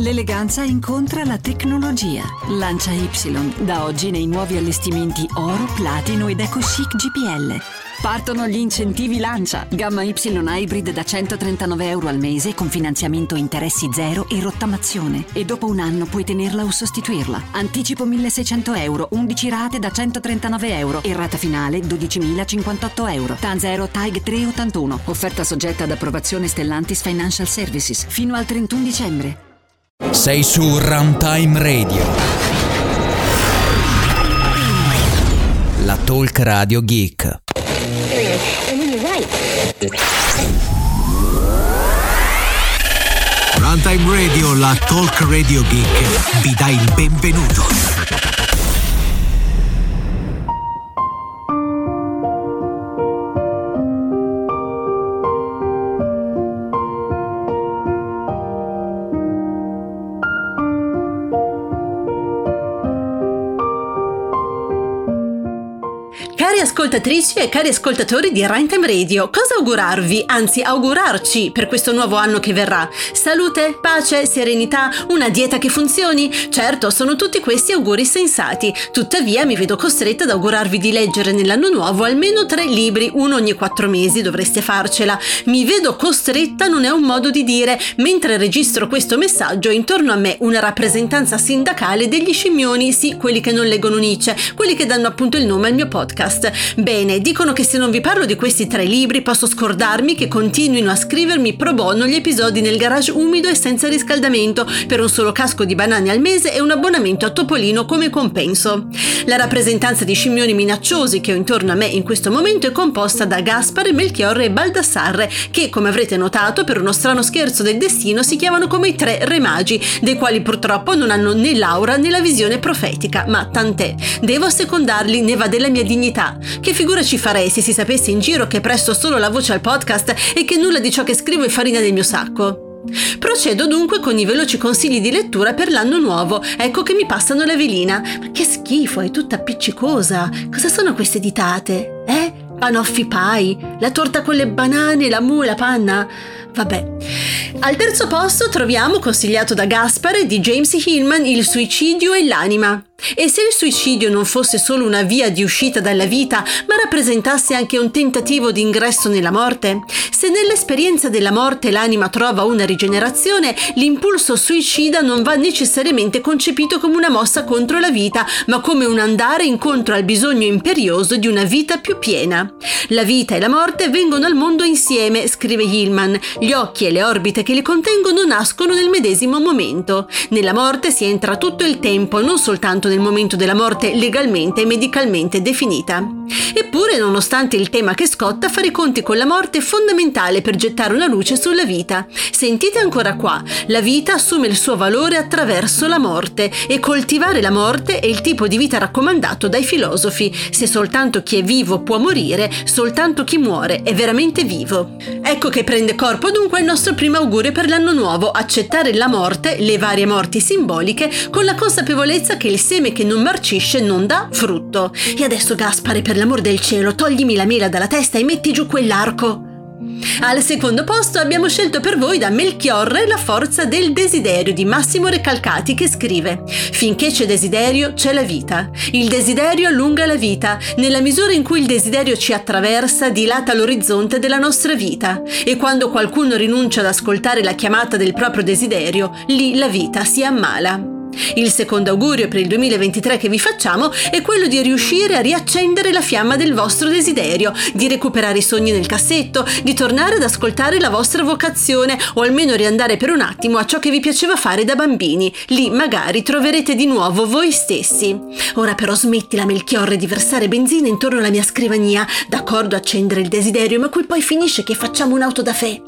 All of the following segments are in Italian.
L'eleganza incontra la tecnologia. Lancia Y, da oggi nei nuovi allestimenti oro, platino ed eco chic GPL. Partono gli incentivi Lancia. Gamma Y Hybrid da €139 al mese con finanziamento interessi zero e rottamazione. E dopo un anno puoi tenerla o sostituirla. Anticipo €1.600, 11 rate da €139 e rata finale €12.058. TAN 0 TAG 381. Offerta soggetta ad approvazione Stellantis Financial Services fino al 31 dicembre. Sei su Runtime Radio, la talk radio geek. Runtime Radio, la talk radio geek, vi dà il benvenuto. Cari ascoltatrici e cari ascoltatori di Runtime Radio, cosa augurarvi, anzi augurarci per questo nuovo anno che verrà? Salute, pace, serenità, una dieta che funzioni? Certo, sono tutti questi auguri sensati, tuttavia mi vedo costretta ad augurarvi di leggere nell'anno nuovo almeno 3 libri, uno ogni 4 mesi, dovreste farcela. Mi vedo costretta non è un modo di dire, mentre registro questo messaggio intorno a me una rappresentanza sindacale degli scimmioni, sì, quelli che non leggono Nietzsche, quelli che danno appunto il nome al mio podcast. Bene, dicono che se non vi parlo di questi 3 libri posso scordarmi che continuino a scrivermi pro bono gli episodi nel garage umido e senza riscaldamento per un solo casco di banane al mese e un abbonamento a Topolino come compenso. La rappresentanza di scimmioni minacciosi che ho intorno a me in questo momento è composta da Gaspare, Melchiorre e Baldassarre, che come avrete notato per uno strano scherzo del destino si chiamano come i 3 re magi, dei quali purtroppo non hanno né l'aura né la visione profetica, ma tant'è, devo assecondarli, ne va della mia dignità. Che figura ci farei se si sapesse in giro che presto solo la voce al podcast e che nulla di ciò che scrivo è farina del mio sacco? Procedo dunque con i veloci consigli di lettura per l'anno nuovo. Ecco che mi passano la velina. Ma che schifo, è tutta appiccicosa. Cosa sono queste ditate? Panoffi Pie, la torta con le banane, la la panna? Vabbè. Al terzo posto troviamo, consigliato da Gaspare, di James Hillman, Il suicidio e l'anima. E se il suicidio non fosse solo una via di uscita dalla vita, ma rappresentasse anche un tentativo di ingresso nella morte? Se nell'esperienza della morte l'anima trova una rigenerazione, l'impulso suicida non va necessariamente concepito come una mossa contro la vita, ma come un andare incontro al bisogno imperioso di una vita più piena. La vita e la morte vengono al mondo insieme, scrive Hillman. Gli occhi e le orbite che li contengono nascono nel medesimo momento. Nella morte si entra tutto il tempo, non soltanto nel momento della morte legalmente e medicalmente definita. Eppure, nonostante il tema che scotta, fare i conti con la morte è fondamentale per gettare una luce sulla vita. Sentite ancora qua, la vita assume il suo valore attraverso la morte e coltivare la morte è il tipo di vita raccomandato dai filosofi. Se soltanto chi è vivo può morire, soltanto chi muore è veramente vivo. Ecco che prende corpo dunque il nostro primo augurio per l'anno nuovo: accettare la morte, le varie morti simboliche, con la consapevolezza che il seme che non marcisce non dà frutto. E adesso, Gaspare, per l'amor del cielo, toglimi la mela dalla testa e metti giù quell'arco. Al secondo posto abbiamo scelto per voi da Melchiorre La forza del desiderio di Massimo Recalcati, che scrive: finché c'è desiderio c'è la vita. Il desiderio allunga la vita. Nella misura in cui il desiderio ci attraversa, dilata l'orizzonte della nostra vita. E quando qualcuno rinuncia ad ascoltare la chiamata del proprio desiderio, lì la vita si ammala. Il secondo augurio per il 2023 che vi facciamo è quello di riuscire a riaccendere la fiamma del vostro desiderio, di recuperare i sogni nel cassetto, di tornare ad ascoltare la vostra vocazione o almeno riandare per un attimo a ciò che vi piaceva fare da bambini. Lì magari troverete di nuovo voi stessi. Ora però smettila, Melchiorre, di versare benzina intorno alla mia scrivania. D'accordo, accendere il desiderio, ma qui poi finisce che facciamo un'auto da fè.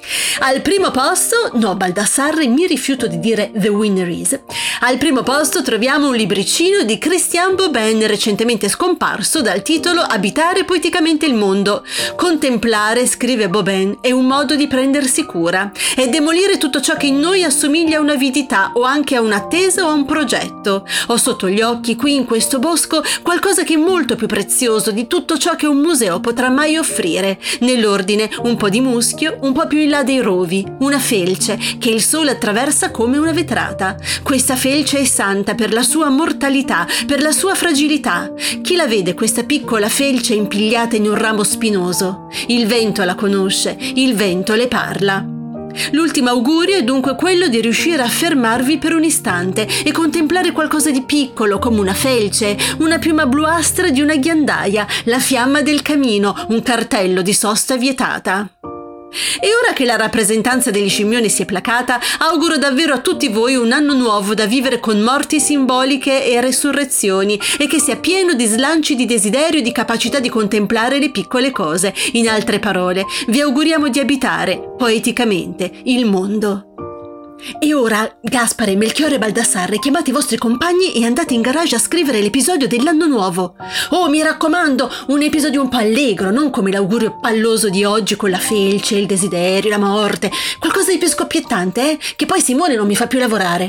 Al primo posto, no Baldassarre, mi rifiuto di dire The Winner Is. Al primo posto troviamo un libricino di Christian Bobin, recentemente scomparso, dal titolo Abitare poeticamente il mondo. Contemplare, scrive Bobin, è un modo di prendersi cura, è demolire tutto ciò che in noi assomiglia a un'avidità o anche a un'attesa o a un progetto. Ho sotto gli occhi, qui in questo bosco, qualcosa che è molto più prezioso di tutto ciò che un museo potrà mai offrire. Nell'ordine, un po' di muschio, un po' più in là dei rovi, una felce che il sole attraversa come una vetrata. Questa felce è santa per la sua mortalità, per la sua fragilità. Chi la vede questa piccola felce impigliata in un ramo spinoso? Il vento la conosce, il vento le parla. L'ultimo augurio è dunque quello di riuscire a fermarvi per un istante e contemplare qualcosa di piccolo come una felce, una piuma bluastra di una ghiandaia, la fiamma del camino, un cartello di sosta vietata. E ora che la rappresentanza degli scimmioni si è placata, auguro davvero a tutti voi un anno nuovo da vivere con morti simboliche e resurrezioni, e che sia pieno di slanci di desiderio e di capacità di contemplare le piccole cose. In altre parole, vi auguriamo di abitare, poeticamente, il mondo. E ora, Gaspare, Melchiorre e Baldassarre, chiamate i vostri compagni e andate in garage a scrivere l'episodio dell'anno nuovo. Oh, mi raccomando, un episodio un po' allegro, non come l'augurio palloso di oggi con la felce, il desiderio, la morte. Qualcosa di più scoppiettante, che poi Simone non mi fa più lavorare.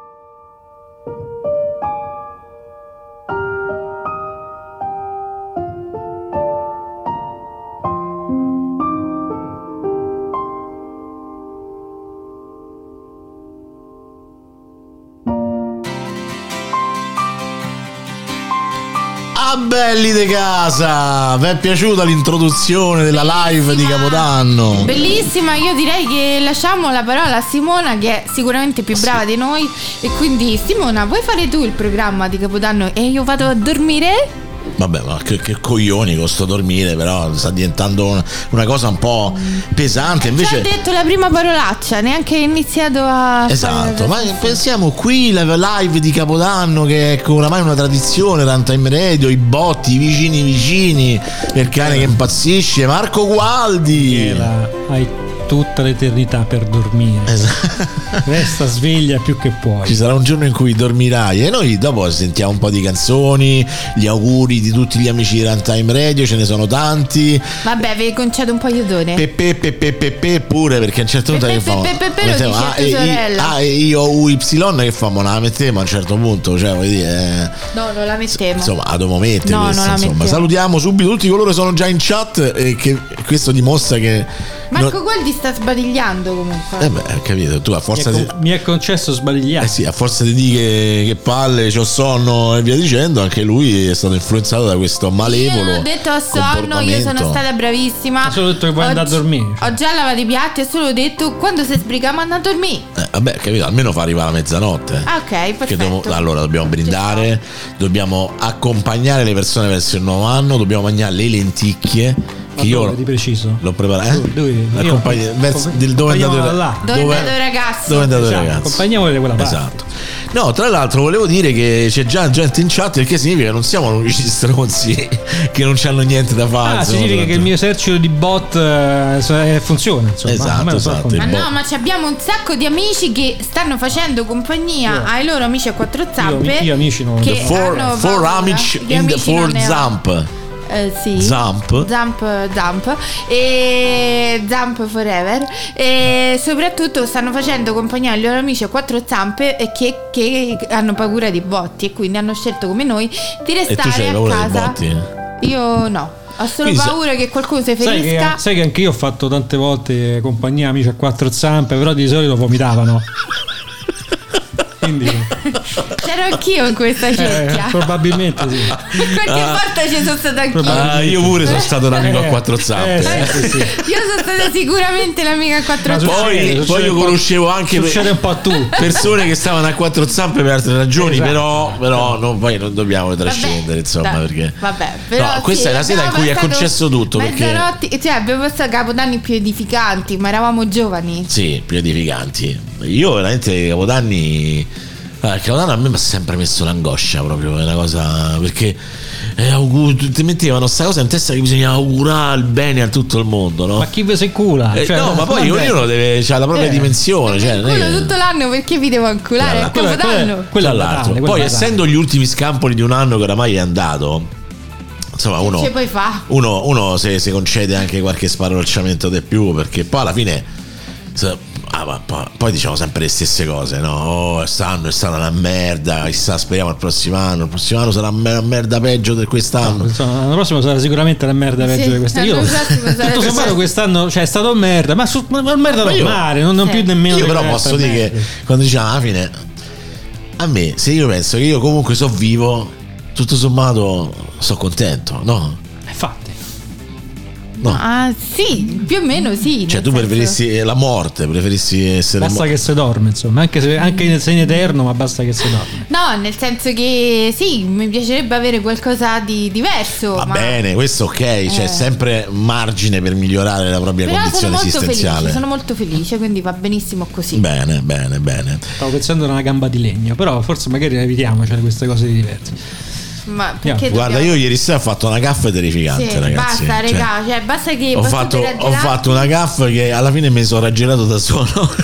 Belli de casa, vi è piaciuta l'introduzione della live di Capodanno? Bellissima, io direi che lasciamo la parola a Simona, che è sicuramente più brava di noi. E quindi Simona, vuoi fare tu il programma di Capodanno e io vado a dormire? Vabbè, ma che coglioni con sto dormire, però sta diventando una cosa un po' pesante. Invece ci ha detto la prima parolaccia, neanche iniziato a esatto, ma pensiamo qui la live di Capodanno, che è oramai una tradizione, Runtime Radio, i botti, i vicini, il cane che impazzisce, Marco Gualdi. Hai tutta l'eternità per dormire. Esatto. Resta sveglia più che puoi. Ci sarà un giorno in cui dormirai e noi dopo sentiamo un po' di canzoni, gli auguri di tutti gli amici di Runtime Radio, ce ne sono tanti. Vabbè, vi concedo un po' aiutone. Pepe pure, perché a un certo punto che famo? Pepe lo dice a tua sorella. Io UY che famo? Non la mettiamo a un certo punto, cioè vuoi dire no, non la mettiamo. Insomma, la dobbiamo mettere. No, questa, non la insomma. Salutiamo subito tutti coloro che sono già in chat e che questo dimostra che Marco Gualdi sta sbadigliando comunque. Beh, capito, tu a forza mi è concesso sbadigliare. Sì, a forza di dire che palle, c'ho sonno e via dicendo, anche lui è stato influenzato da questo malevolo. Io non ho detto ho sonno, io sono stata bravissima. Ho solo detto che vuoi andare a dormire. Ho già lavato i piatti, ho solo detto quando si sbrigamo andare a dormire. Vabbè, capito, almeno fa arrivare la mezzanotte. Ah, ok, perfetto. Allora dobbiamo brindare, dobbiamo accompagnare le persone verso il nuovo anno, dobbiamo mangiare le lenticchie. Che io di preciso l'ho preparato. Dove è andato il ragazzo? Dove è andato il ragazzo? Accompagniamole da quella parte. Esatto. No, tra l'altro volevo dire che c'è già gente in chat, il che significa che non siamo l'unici stronzi che non c'hanno niente da fare. Significa che il mio esercito di bot funziona, insomma. Esatto. Ma no, ma abbiamo un sacco di amici che stanno facendo compagnia ai loro amici a quattro zampe. Io amici non che four amici in the four zamp. Sì. Zamp e Zamp Forever, e soprattutto stanno facendo compagnia ai loro amici a quattro zampe e che hanno paura di botti e quindi hanno scelto come noi di restare e tu c'hai a paura casa. Dei botti? Io no, ho solo paura che qualcuno si ferisca. Sai che anche io ho fatto tante volte compagnia amici a quattro zampe, però di solito vomitavano. Quindi c'ero anch'io in questa cerchia. Probabilmente sì. Qualche volta ci sono stata anch'io. Io pure sono stato un amico a quattro zampe. Sì. Io sono stata sicuramente l'amica a quattro zampe. Poi io conoscevo anche un po' a tutti persone che stavano a quattro zampe per altre ragioni, esatto. però poi non dobbiamo trascendere, insomma, perché però no, questa è la sera in cui è concesso tutto, perché cioè abbiamo passato Capodanni più edificanti, ma eravamo giovani. Sì, più edificanti. Io veramente Capodanni a me mi ha sempre messo l'angoscia, proprio è una cosa, perché ti mettevano sta cosa in testa che bisognava augurare il bene a tutto il mondo, no? Ma chi vi si cura? No, ma poi ognuno c'ha la propria dimensione, tutto l'anno, perché vi devo anculare a Capodanno? Quello all'altro. Poi essendo gli ultimi scampoli di un anno che oramai è andato, insomma uno si concede anche qualche sparolacciamento di più, perché poi alla fine poi diciamo sempre le stesse cose, no? Oh, quest'anno è stata una merda, chissà, speriamo il prossimo anno sarà una merda peggio di quest'anno. L'anno prossimo sarà sicuramente la merda peggio di quest'anno. Io tutto sommato quest'anno, cioè, è stato merda, ma merda normale, non più nemmeno. Io però posso dire che quando diciamo alla fine, a me, se io penso che io comunque sono vivo, tutto sommato sono contento, no? Infatti. No. Sì, più o meno sì. Cioè tu preferissi la morte, preferissi essere basta che si dorme, insomma, anche se in eterno, ma basta che si dorme. No, nel senso che sì, mi piacerebbe avere qualcosa di diverso. Va bene, questo ok, c'è sempre margine per migliorare la propria condizione esistenziale. Sono molto felice, quindi va benissimo così. Bene. Stavo pensando a una gamba di legno, però forse magari evitiamocene queste cose diverse. Ma perché guarda, io ieri sera ho fatto una gaffa terrificante, ragazzi. Basta, regà, cioè basta che ho fatto una gaffa che alla fine mi sono raggirato da solo.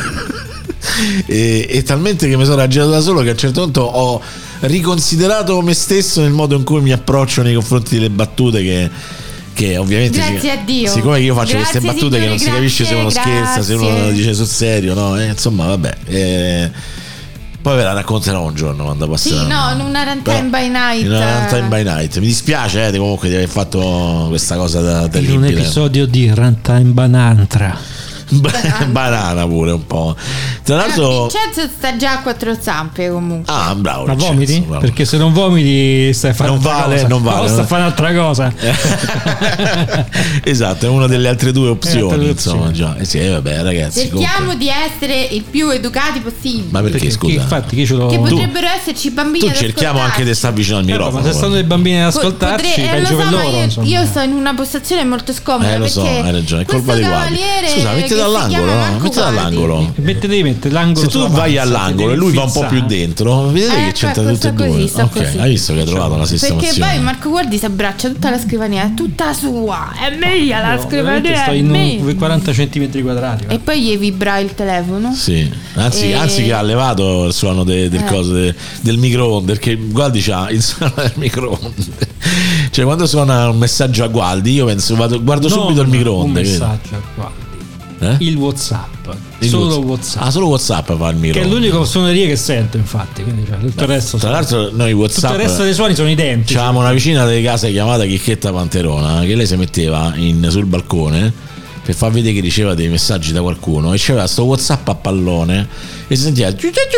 e talmente che mi sono raggirato da solo che a un certo punto ho riconsiderato me stesso nel modo in cui mi approccio nei confronti delle battute che ovviamente grazie a Dio, siccome io faccio queste battute, signore, che non si capisce se uno scherza, se uno dice sul serio, no? Insomma, vabbè. Poi ve la racconterò un giorno quando passerà. Sì, no, in una Runtime by Night. In una Runtime by Night. Mi dispiace comunque di aver fatto questa cosa terribile. In un episodio di Runtime Banantra. Banana pure un po'. Tra l'altro Vincenzo sta già a quattro zampe comunque. Bravo. Ma Vincenzo, vomiti? bravo. Perché se non vomiti stai a fare non vale. Sta a fare un'altra cosa. Esatto, è una delle altre due opzioni, insomma, già. Sì, vabbè, ragazzi. Cerchiamo di essere il più educati possibile. Ma perché scusa? Infatti, che potrebbero esserci bambini. Tu cerchiamo anche di stare vicino al microfono. Ma se stanno dei bambini ad ascoltarci, peggio per loro. Io sto in una postazione molto scomoda. Lo so, hai ragione, è colpa di guardia. Scusa, mettete dall'angolo, no? Mettete dall'angolo. Mette l'angolo. Se tu vai all'angolo e lui va un po' più dentro, vedete che c'entra tutte e due. Ok, hai visto che ha trovato la sistemazione. Perché poi Marco Guardi si abbraccia tutta la scrivania, è tutta sua, è mia la scrivania. Sto in 40 centimetri quadrati. E poi gli vibra il telefono. Sì, anzi che ha levato il suono del microonde, perché Gualdi c'ha il suono del microonde. Cioè quando suona un messaggio a Gualdi io penso guardo subito il microonde. Un messaggio a Gualdi. Il WhatsApp. Solo WhatsApp. Solo WhatsApp fa il microonde. Che è l'unico suoneria che sento, infatti. Quindi tutto il resto. Tra l'altro noi WhatsApp, tutto il resto dei suoni sono identici. C'avevamo una vicina delle case chiamata Chicchetta Panterona, che lei si metteva sul balcone per far vedere che riceveva dei messaggi da qualcuno e c'aveva sto WhatsApp a pallone e si sentiva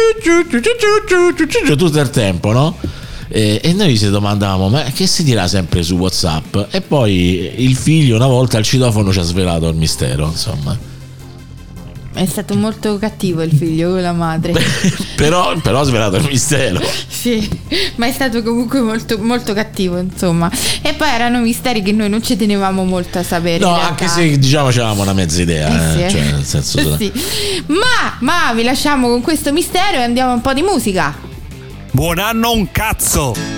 tutto il tempo, no? E noi ci domandavamo ma che si dirà sempre su WhatsApp, e poi il figlio una volta al citofono ci ha svelato il mistero, insomma. È stato molto cattivo il figlio con la madre. però ha svelato il mistero. Sì, ma è stato comunque molto, molto cattivo, insomma. E poi erano misteri che noi non ci tenevamo molto a sapere. No, anche se diciamo c'avevamo una mezza idea, sì. Cioè nel senso sì. Ma vi lasciamo con questo mistero e andiamo a un po' di musica. Buon anno un cazzo!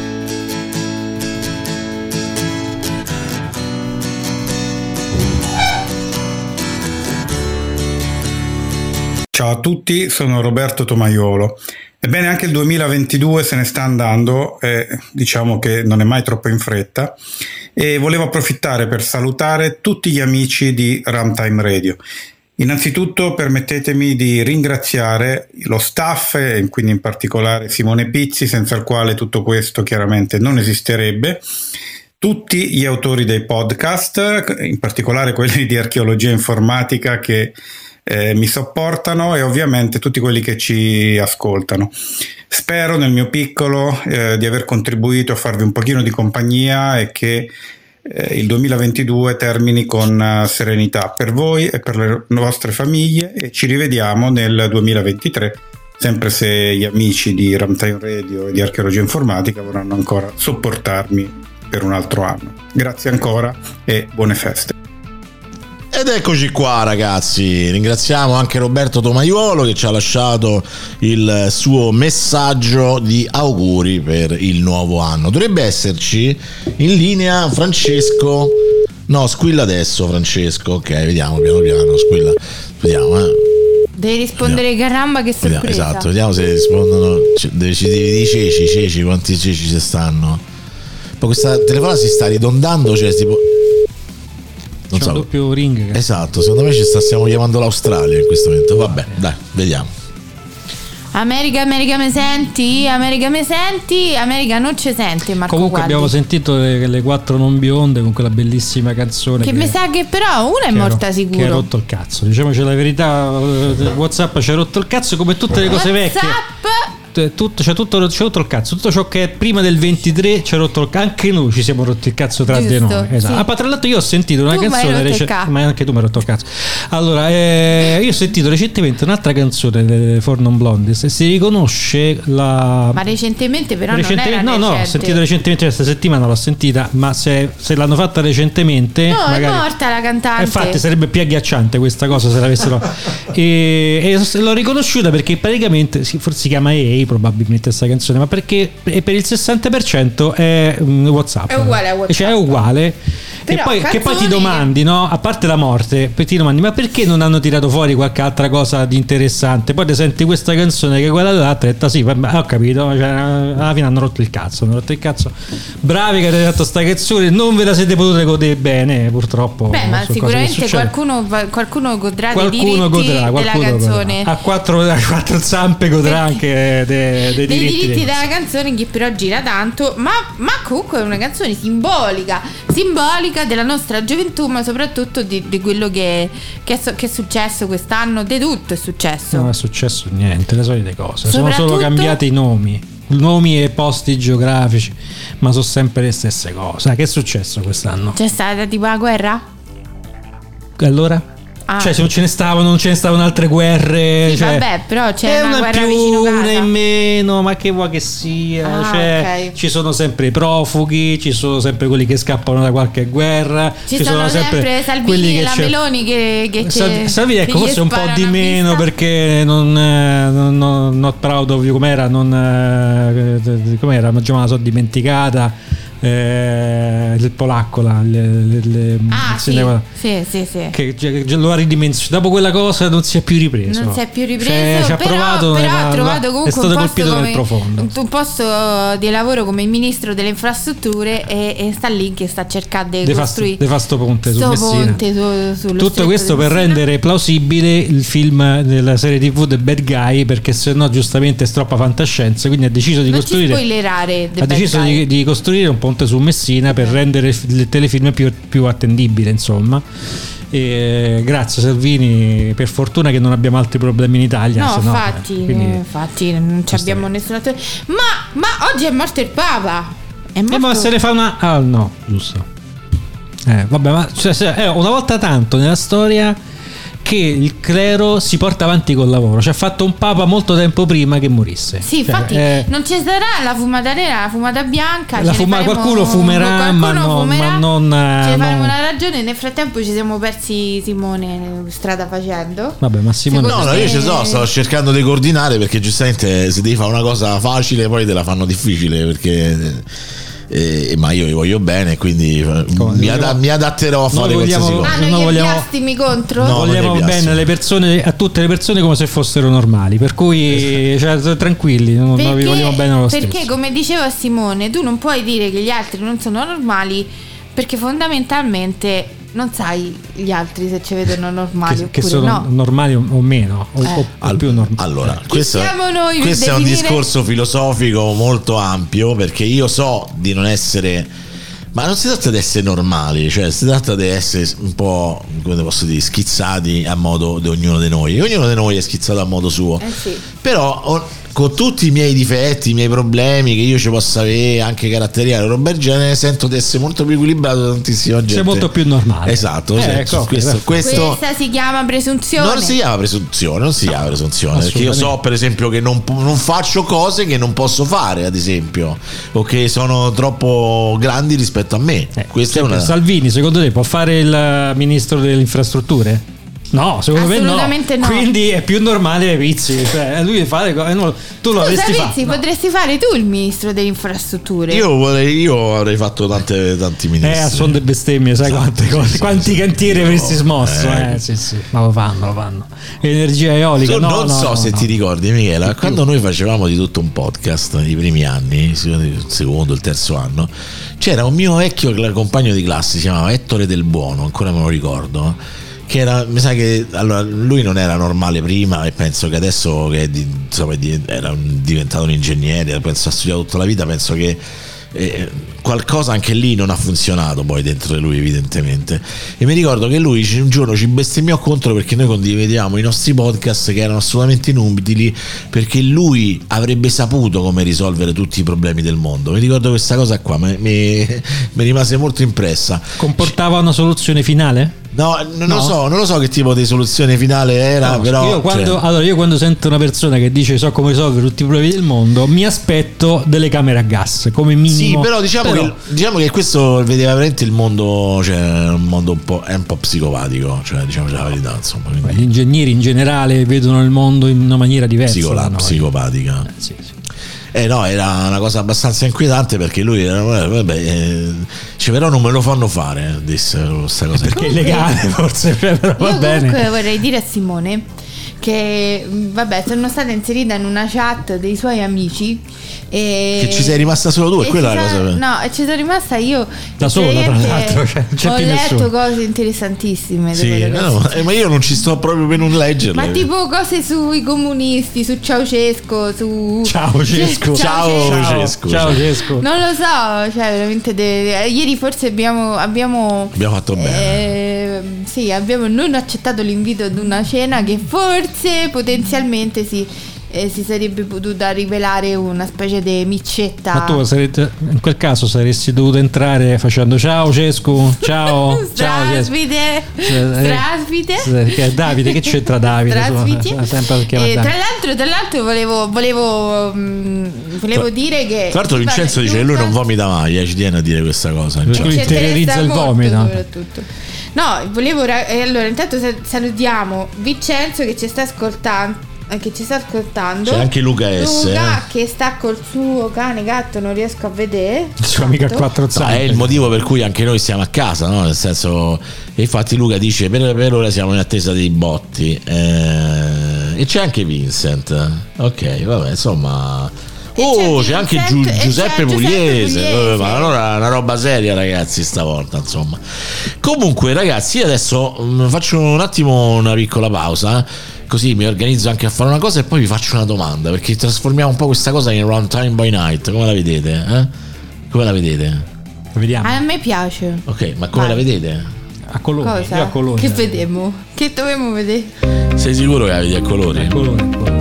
Ciao a tutti, sono Roberto Tomaiolo. Ebbene, anche il 2022 se ne sta andando, diciamo che non è mai troppo in fretta, e volevo approfittare per salutare tutti gli amici di Runtime Radio. Innanzitutto permettetemi di ringraziare lo staff, e quindi in particolare Simone Pizzi, senza il quale tutto questo chiaramente non esisterebbe, tutti gli autori dei podcast, in particolare quelli di archeologia informatica che mi sopportano, e ovviamente tutti quelli che ci ascoltano. Spero nel mio piccolo di aver contribuito a farvi un pochino di compagnia e che il 2022 termini con serenità per voi e per le vostre famiglie, e ci rivediamo nel 2023, sempre se gli amici di Runtime Radio e di archeologia informatica vorranno ancora sopportarmi per un altro anno. Grazie ancora e buone feste. Ed eccoci qua, ragazzi, ringraziamo anche Roberto Tomaiolo che ci ha lasciato il suo messaggio di auguri per il nuovo anno. Dovrebbe esserci in linea Francesco. No, squilla adesso Francesco. Ok, vediamo piano, squilla. Vediamo, Devi rispondere caramba che sorpresa. Esatto, vediamo se rispondono. Devi dire ceci, quanti ceci ci stanno. Poi questa telefonata si sta ridondando, cioè tipo... non so. Doppio ring. Esatto, secondo me stiamo chiamando l'Australia in questo momento. Vabbè, dai, vediamo. America me senti? America non ci sente, Marco. Comunque Guardi. abbiamo sentito le 4 non bionde con quella bellissima canzone che mi sa che però una è morta sicuro. Che ha rotto il cazzo, diciamoci la verità. WhatsApp ci ha rotto il cazzo come tutte le cose vecchie. Tutto c'è rotto il cazzo. Tutto ciò che è prima del 23 c'è rotto il cazzo. Anche noi ci siamo rotti il cazzo tra di noi. Esatto. Sì. Tra l'altro io ho sentito una canzone ma anche tu mi hai rotto il cazzo. Allora io ho sentito recentemente un'altra canzone delle Four Non Blondes e si riconosce la. Ma recentemente però non era no, ho sentito recentemente questa settimana, l'ho sentita, ma se l'hanno fatta recentemente magari, è morta la cantante. Infatti sarebbe più agghiacciante questa cosa se l'avessero e l'ho riconosciuta perché praticamente forse si chiama probabilmente questa canzone, ma perché per il 60% è WhatsApp. È uguale a WhatsApp. Cioè è uguale. Però, che poi ti domandi, no? A parte la morte, ti domandi, ma perché non hanno tirato fuori qualche altra cosa di interessante? Poi ti senti questa canzone che è quella dell'altra e sì, vabbè, ho capito, cioè, alla fine hanno rotto il cazzo. Bravi che avete fatto sta canzone, non ve la siete potute godere bene, purtroppo. Beh, ma sicuramente qualcuno godrà dei diritti della canzone. A quattro zampe godrà anche dei diritti della canzone, che però gira tanto, ma comunque è una canzone simbolica della nostra gioventù, ma soprattutto di quello che è successo quest'anno. Di tutto è successo. Non è successo niente, le solite cose. Sono solo cambiati i nomi e posti geografici, ma sono sempre le stesse cose. Che è successo quest'anno? C'è stata tipo la guerra? Allora? Cioè se non ce ne stavano altre guerre, sì, cioè, vabbè, però c'è una guerra più, vicino casa. Una in meno, ma che vuoi che sia, okay. Ci sono sempre i profughi, ci sono sempre quelli che scappano da qualche guerra, ci sono sempre Salvini e la Meloni che Salvini, ecco, forse un po' di meno perché non not proud of you, com'era, com'era, ma sono dimenticata. Il polacco là, sì. Che lo ha ridimensionato. Dopo quella cosa non si è più ripreso. Cioè, ci ha provato, però ha trovato comunque è stato colpito nel profondo. Un posto di lavoro come ministro delle infrastrutture e sta lì che sta cercando di costruire sto ponte su Messina. Tutto questo per rendere plausibile il film della serie TV The Bad Guy, perché sennò giustamente è troppa fantascienza, quindi ha deciso di costruire un ponte su Messina per rendere il telefilm più attendibile, insomma. E grazie Salvini, per fortuna che non abbiamo altri problemi in Italia. No, infatti non abbiamo nessuna. Ma oggi è morto il Papa. Ma se ne fa una. Ah no, giusto. Vabbè, ma una volta tanto nella storia che il clero si porta avanti col lavoro. Ci ha fatto un papa molto tempo prima che morisse. Sì, infatti non ci sarà la fumata nera, la fumata bianca. Qualcuno fumerà, ma non ce ne faremo una ragione. Nel frattempo ci siamo persi Simone strada facendo. Vabbè, ma Simone no, io stavo cercando di coordinare, perché giustamente se devi fare una cosa facile poi te la fanno difficile, perché ma io vi voglio bene, quindi mi adatterò a fare qualsiasi cosa. Non gli contro? No, vogliamo bene alle persone, a tutte le persone, come se fossero normali, per cui tranquilli, noi vi vogliamo bene lo stesso. Perché come diceva Simone, tu non puoi dire che gli altri non sono normali, perché fondamentalmente non sai gli altri se ci vedono normali che sono normali o meno o più normali. Allora, questo è un discorso filosofico molto ampio, perché io so di non essere, ma non si tratta di essere normali, cioè si tratta di essere un po', come posso dire, schizzati a modo di ognuno di noi. Ognuno di noi è schizzato a modo suo. Sì. Però con tutti i miei difetti, i miei problemi che io ci possa avere, anche caratteriali, roba del genere, sento di essere molto più equilibrato da tantissima gente. Sei molto più normale. Esatto, questa si chiama presunzione. Non si chiama presunzione, perché io so per esempio che non faccio cose che non posso fare, ad esempio, o che sono troppo grandi rispetto a me. Questa è una... Salvini, secondo te può fare il ministro delle infrastrutture? No, secondo me assolutamente no. Quindi è più normale Pizzi, cioè lui fa le cose, tu lo avresti fatto. Pizzi, potresti fare tu il ministro delle infrastrutture. Io avrei fatto tanti ministri. A suon de bestemmie, sai quante cose, quanti cantieri avresti smosso. Sì. Ma lo fanno. Energia eolica. Non so se ti ricordi, Michela, quando noi facevamo di tutto un podcast i primi anni, il secondo, il terzo anno, c'era un mio vecchio compagno di classe, si chiamava Ettore Del Buono, ancora me lo ricordo, che era, mi sa che allora lui non era normale prima e penso che adesso che era diventato un ingegnere, penso ha studiato tutta la vita, penso che qualcosa anche lì non ha funzionato poi dentro di lui evidentemente, e mi ricordo che lui un giorno ci bestemmiò contro perché noi condividevamo i nostri podcast che erano assolutamente inutili perché lui avrebbe saputo come risolvere tutti i problemi del mondo. Mi ricordo questa cosa qua, mi rimase molto impressa. Comportava una soluzione finale? No, non lo so che tipo di soluzione finale era, però io quando sento una persona che dice so come risolvere tutti i problemi del mondo, mi aspetto delle camere a gas come minimo. Sì, però diciamo che questo vedeva veramente il mondo, cioè un mondo è un po' psicopatico, cioè diciamo la verità, insomma. Gli ingegneri in generale vedono il mondo in una maniera diversa. Psicopatica. Sì. No, era una cosa abbastanza inquietante perché lui era, però non me lo fanno fare, disse questa cosa perché è illegale forse, però va bene. Comunque vorrei dire a Simone che sono stata inserita in una chat dei suoi amici che ci sei rimasta solo tu, e quella è la cosa. No, ci sono rimasta io da sola, tra l'altro, ho letto cose interessantissime. Sì, ma io non ci sto proprio per non leggerle. Ma tipo cose sui comunisti, su Ceausescu, Ceausescu. Non lo so, cioè veramente ieri forse abbiamo fatto bene. Sì, abbiamo non accettato l'invito ad una cena che forse potenzialmente si sarebbe potuta rivelare una specie di micetta. Ma tu in quel caso saresti dovuto entrare facendo ciao Cescu, ciao Strasvite. Davide, che c'entra Davide? Tra l'altro volevo dire che tra l'altro Vincenzo dice che lui non vomita mai, ci tiene a dire questa cosa, lui interiorizza il vomito. No, allora intanto salutiamo Vincenzo che ci sta ascoltando. C'è anche Luca S. Che sta col suo cane gatto, non riesco a vedere. Il suo amico a quattro zampe. È il motivo per cui anche noi stiamo a casa, no? Nel senso, infatti Luca dice per ora siamo in attesa dei botti, e c'è anche Vincent. Ok, vabbè, insomma. C'è anche Giuseppe Pugliese. Ma allora una roba seria, ragazzi, stavolta, insomma. Comunque, ragazzi, io adesso faccio un attimo una piccola pausa, così mi organizzo anche a fare una cosa e poi vi faccio una domanda, perché trasformiamo un po' questa cosa in Runtime by Night. Come la vedete? Come la vedete? Vediamo. A me piace. Ok, ma come la vedete? A colori. Cosa? Io a colori. Che vedemo? Che dobbiamo vedere? Sei sicuro che la vedi a colori? A colori.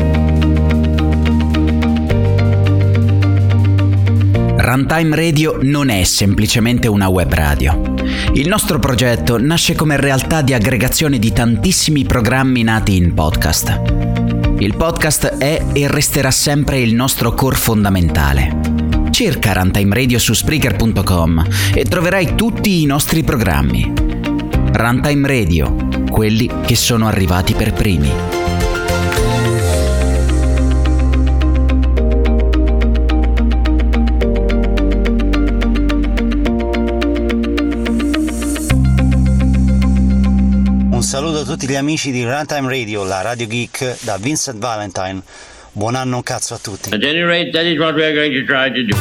Runtime Radio non è semplicemente una web radio. Il nostro progetto nasce come realtà di aggregazione di tantissimi programmi nati in podcast. Il podcast è e resterà sempre il nostro core fondamentale. Cerca Runtime Radio su Spreaker.com e troverai tutti i nostri programmi. Runtime Radio, quelli che sono arrivati per primi. Un saluto a tutti gli amici di Runtime Radio, la Radio Geek, da Vincent Valentine. Buon anno un cazzo a tutti. At any rate, that is what we are going to try to do.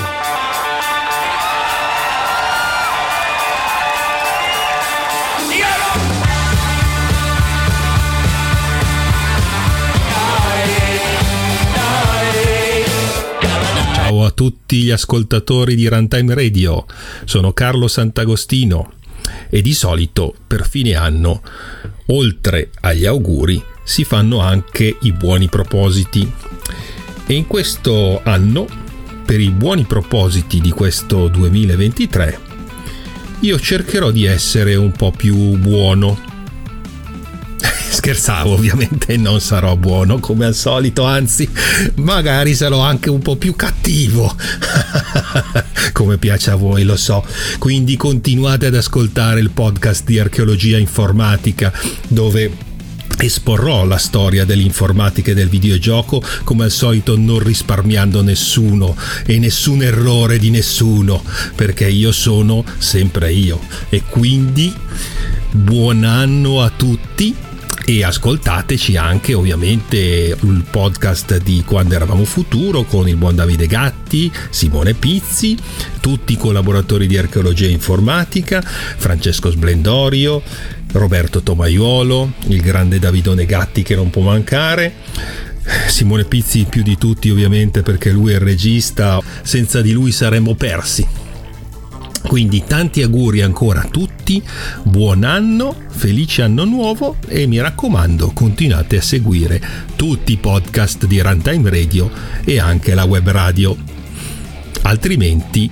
Ciao a tutti gli ascoltatori di Runtime Radio, sono Carlo Sant'Agostino. E di solito per fine anno, oltre agli auguri, si fanno anche i buoni propositi. E in questo anno, per i buoni propositi di questo 2023, io cercherò di essere un po' più buono. Scherzavo, ovviamente non sarò buono come al solito, anzi magari sarò anche un po' più cattivo come piace a voi, lo so. Quindi continuate ad ascoltare il podcast di archeologia informatica, dove esporrò la storia dell'informatica e del videogioco, come al solito non risparmiando nessuno e nessun errore di nessuno, perché io sono sempre io. E quindi buon anno a tutti e ascoltateci anche ovviamente il podcast di Quando Eravamo Futuro con il buon Davide Gatti, Simone Pizzi, tutti i collaboratori di Archeologia Informatica, Francesco Splendorio, Roberto Tomaiuolo, il grande Davidone Gatti che non può mancare, Simone Pizzi più di tutti ovviamente perché lui è il regista, senza di lui saremmo persi. Quindi tanti auguri ancora a tutti, buon anno, felice anno nuovo e mi raccomando continuate a seguire tutti i podcast di Runtime Radio e anche la web radio, altrimenti...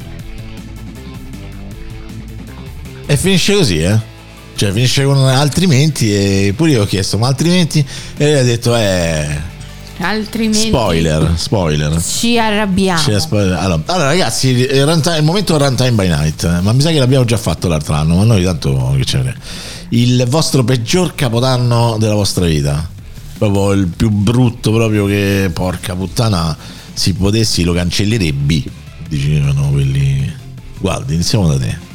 E finisce così, cioè finisce con altrimenti, e pure io ho chiesto ma altrimenti, e lei ha detto altrimenti spoiler ci arrabbiamo. Allora ragazzi, il momento Runtime by Night, ma mi sa che l'abbiamo già fatto l'altro anno, ma noi tanto che c'è, il vostro peggior capodanno della vostra vita, proprio il più brutto, proprio che porca puttana, se potessi lo cancellerebbi, dicevano quelli. Guarda, iniziamo da te.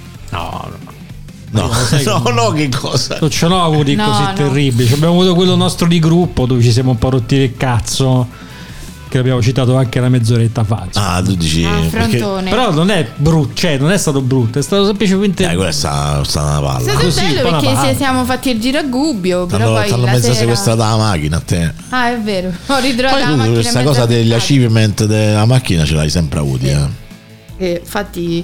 No, che cosa? Non ce l'ho avuti così terribili. Abbiamo avuto quello nostro di gruppo dove ci siamo un po' rotti il cazzo, che l'abbiamo citato anche una mezz'oretta fa. Tu dici però non è brutto, cioè non è stato brutto, è stato semplicemente quella è stata una palla. È stato bello perché siamo fatti il giro a Gubbio, però poi t'hanno mezza sequestrata la macchina a te. È vero, ho ritrovato la macchina. Questa cosa degli achievement della macchina ce l'hai sempre avuti, infatti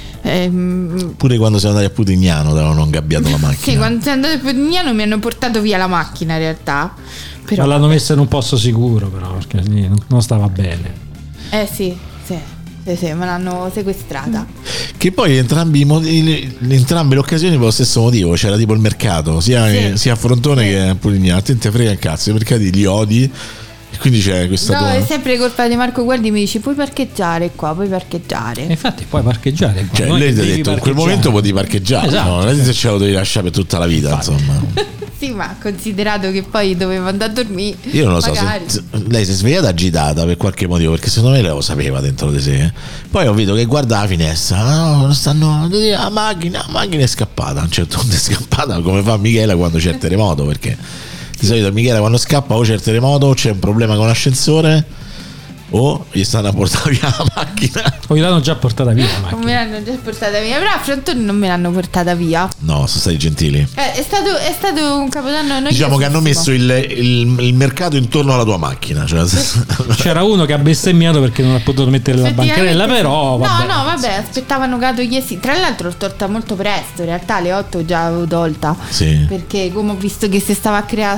pure quando siamo andati a Putignano avevano ingabbiato la macchina. Sì, quando siamo andati a Putignano mi hanno portato via la macchina in realtà, però ma l'hanno messa in un posto sicuro, però perché non stava bene. Sì, me l'hanno sequestrata. Che poi entrambe le occasioni per lo stesso motivo, c'era tipo il mercato sia a Frontone che a Putignano. A te te frega il cazzo, i mercati li odi. Quindi c'è questa è sempre colpa di Marco Guardi, mi dice puoi parcheggiare qua, puoi parcheggiare. Infatti puoi parcheggiare qua. Cioè lei ti ha detto in quel momento potevi parcheggiare, esatto. No, non è che ce lo devi lasciare per tutta la vita, insomma. Sì, ma considerato che poi dovevo andare a dormire, io non lo magari. so, lei si è svegliata agitata per qualche motivo, perché secondo me lei lo sapeva dentro di sé. Poi ho visto che guarda la finestra, la macchina è scappata, a un certo punto è scappata, come fa Michela quando c'è il terremoto, perché di solito Michele quando scappa o c'è il terremoto o c'è un problema con l'ascensore o gli stanno a portare via la macchina o gliel'hanno già portata via la macchina. Non me l'hanno già portata via, però a Frontone non me l'hanno portata via. No, sono stati gentili. È stato un capodanno noiosissimo. Diciamo che hanno messo il mercato intorno alla tua macchina, cioè, c'era uno che ha bestemmiato perché non ha potuto mettere la bancarella, però vabbè, aspettavano che togliessi. Tra l'altro l'ho tolta molto presto, in realtà alle 8 già l'avevo tolta, sì. Perché come ho visto che si stava a creare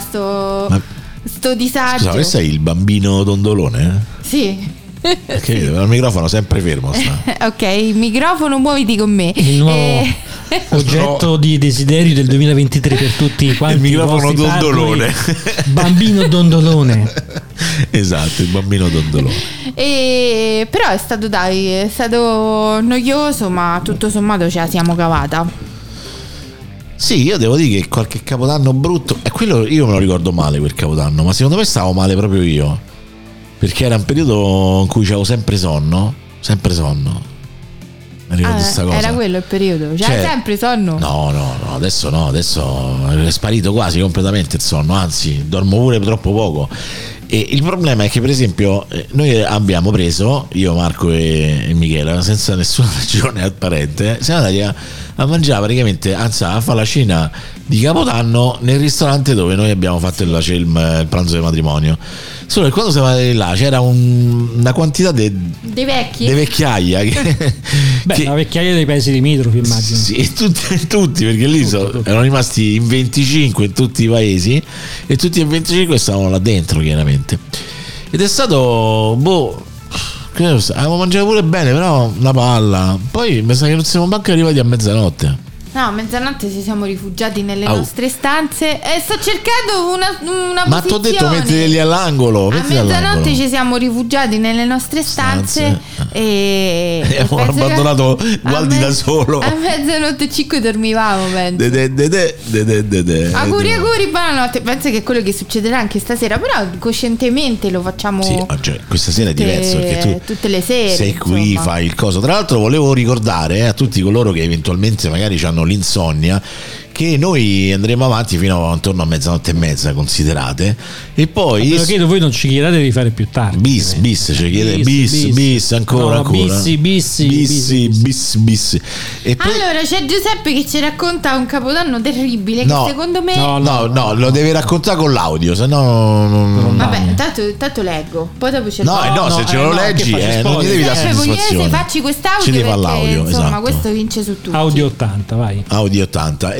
sto disagio. Scusa, questo è il bambino dondolone? Sì. Perché il microfono sempre fermo sta. Ok, il microfono, muoviti con me. Il nuovo oggetto di desiderio del 2023 per tutti quanti. Il microfono dondolone. Bambino dondolone. Esatto, il bambino dondolone. Però è stato noioso, ma tutto sommato ce la siamo cavata. Sì, io devo dire che qualche capodanno brutto, e quello io me lo ricordo male quel capodanno, ma secondo me stavo male proprio io, perché era un periodo in cui avevo sempre sonno. Mi ricordo questa cosa. Era quello il periodo, cioè sempre sonno? No, adesso è sparito quasi completamente il sonno, anzi dormo pure troppo poco. E il problema è che per esempio noi abbiamo preso, io, Marco e Michela, senza nessuna ragione apparente, siamo andati a mangiare praticamente, anzi a fare la cena di Capodanno nel ristorante dove noi abbiamo fatto il pranzo di matrimonio. Solo che quando siamo andati là c'era una quantità dei vecchiaia la vecchiaia dei paesi limitrofi, immagino. Sì, tutti perché lì erano rimasti in 25 in tutti i paesi e tutti e 25 stavano là dentro chiaramente, ed è stato avevo mangiato pure bene, però una palla. Poi mi sa che non siamo manco arrivati a mezzanotte. No, a mezzanotte ci siamo rifugiati nelle nostre stanze e sto cercando una ma ti ho detto mettili all'angolo. A mezzanotte ci siamo rifugiati nelle nostre stanze Abbiamo abbandonato Gualdi da solo. A mezzanotte 5 dormivamo, penso. Auguri, buonanotte. Penso che è quello che succederà anche stasera, però coscientemente lo facciamo. Sì, cioè, questa sera è diverso perché tu tutte le sere sei qui, insomma. fai il coso. Tra l'altro volevo ricordare a tutti coloro che eventualmente magari hanno l'insonnia che noi andremo avanti fino a intorno a mezzanotte e mezza, considerate, e poi chiedo, voi non ci chiedete di fare più tardi. Bis ci chiede bis ancora. Bis. E poi... Allora c'è Giuseppe che ci racconta un capodanno terribile che secondo me no, lo deve raccontare con l'audio, se no vabbè, tanto leggo, poi dopo c'è se ce lo leggi non gli devi dare soddisfazione. Facci quest'audio ci deve perché l'audio, insomma esatto. Questo vince su tutti. Audio 80, vai. Audio 80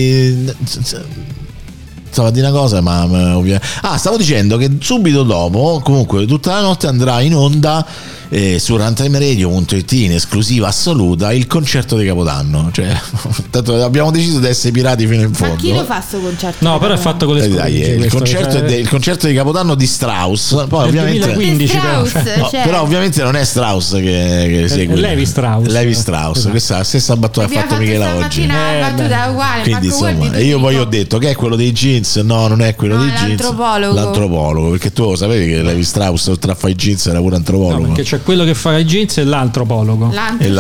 stavo a dire una cosa, ma stavo dicendo che subito dopo, comunque tutta la notte, andrà in onda su runtimeradio.it in esclusiva assoluta il concerto di Capodanno. Cioè, tanto abbiamo deciso di essere pirati fino in fondo. Ma chi lo fa sto concerto? No, però è fatto con le il concerto di Capodanno di Strauss. Poi ovviamente 2015 però ovviamente non è Strauss che segue. Levi Strauss. Esatto. Questa è la stessa battuta che ha fatto Michela oggi. Battuta uguale. Quindi insomma, e io poi ho detto che è quello dei jeans. No, non è quello dei jeans. L'antropologo, perché tu sapevi che Levi Strauss oltre a fare i jeans era pure antropologo. No, perché c'è quello che fa i jeans e l'antropologo.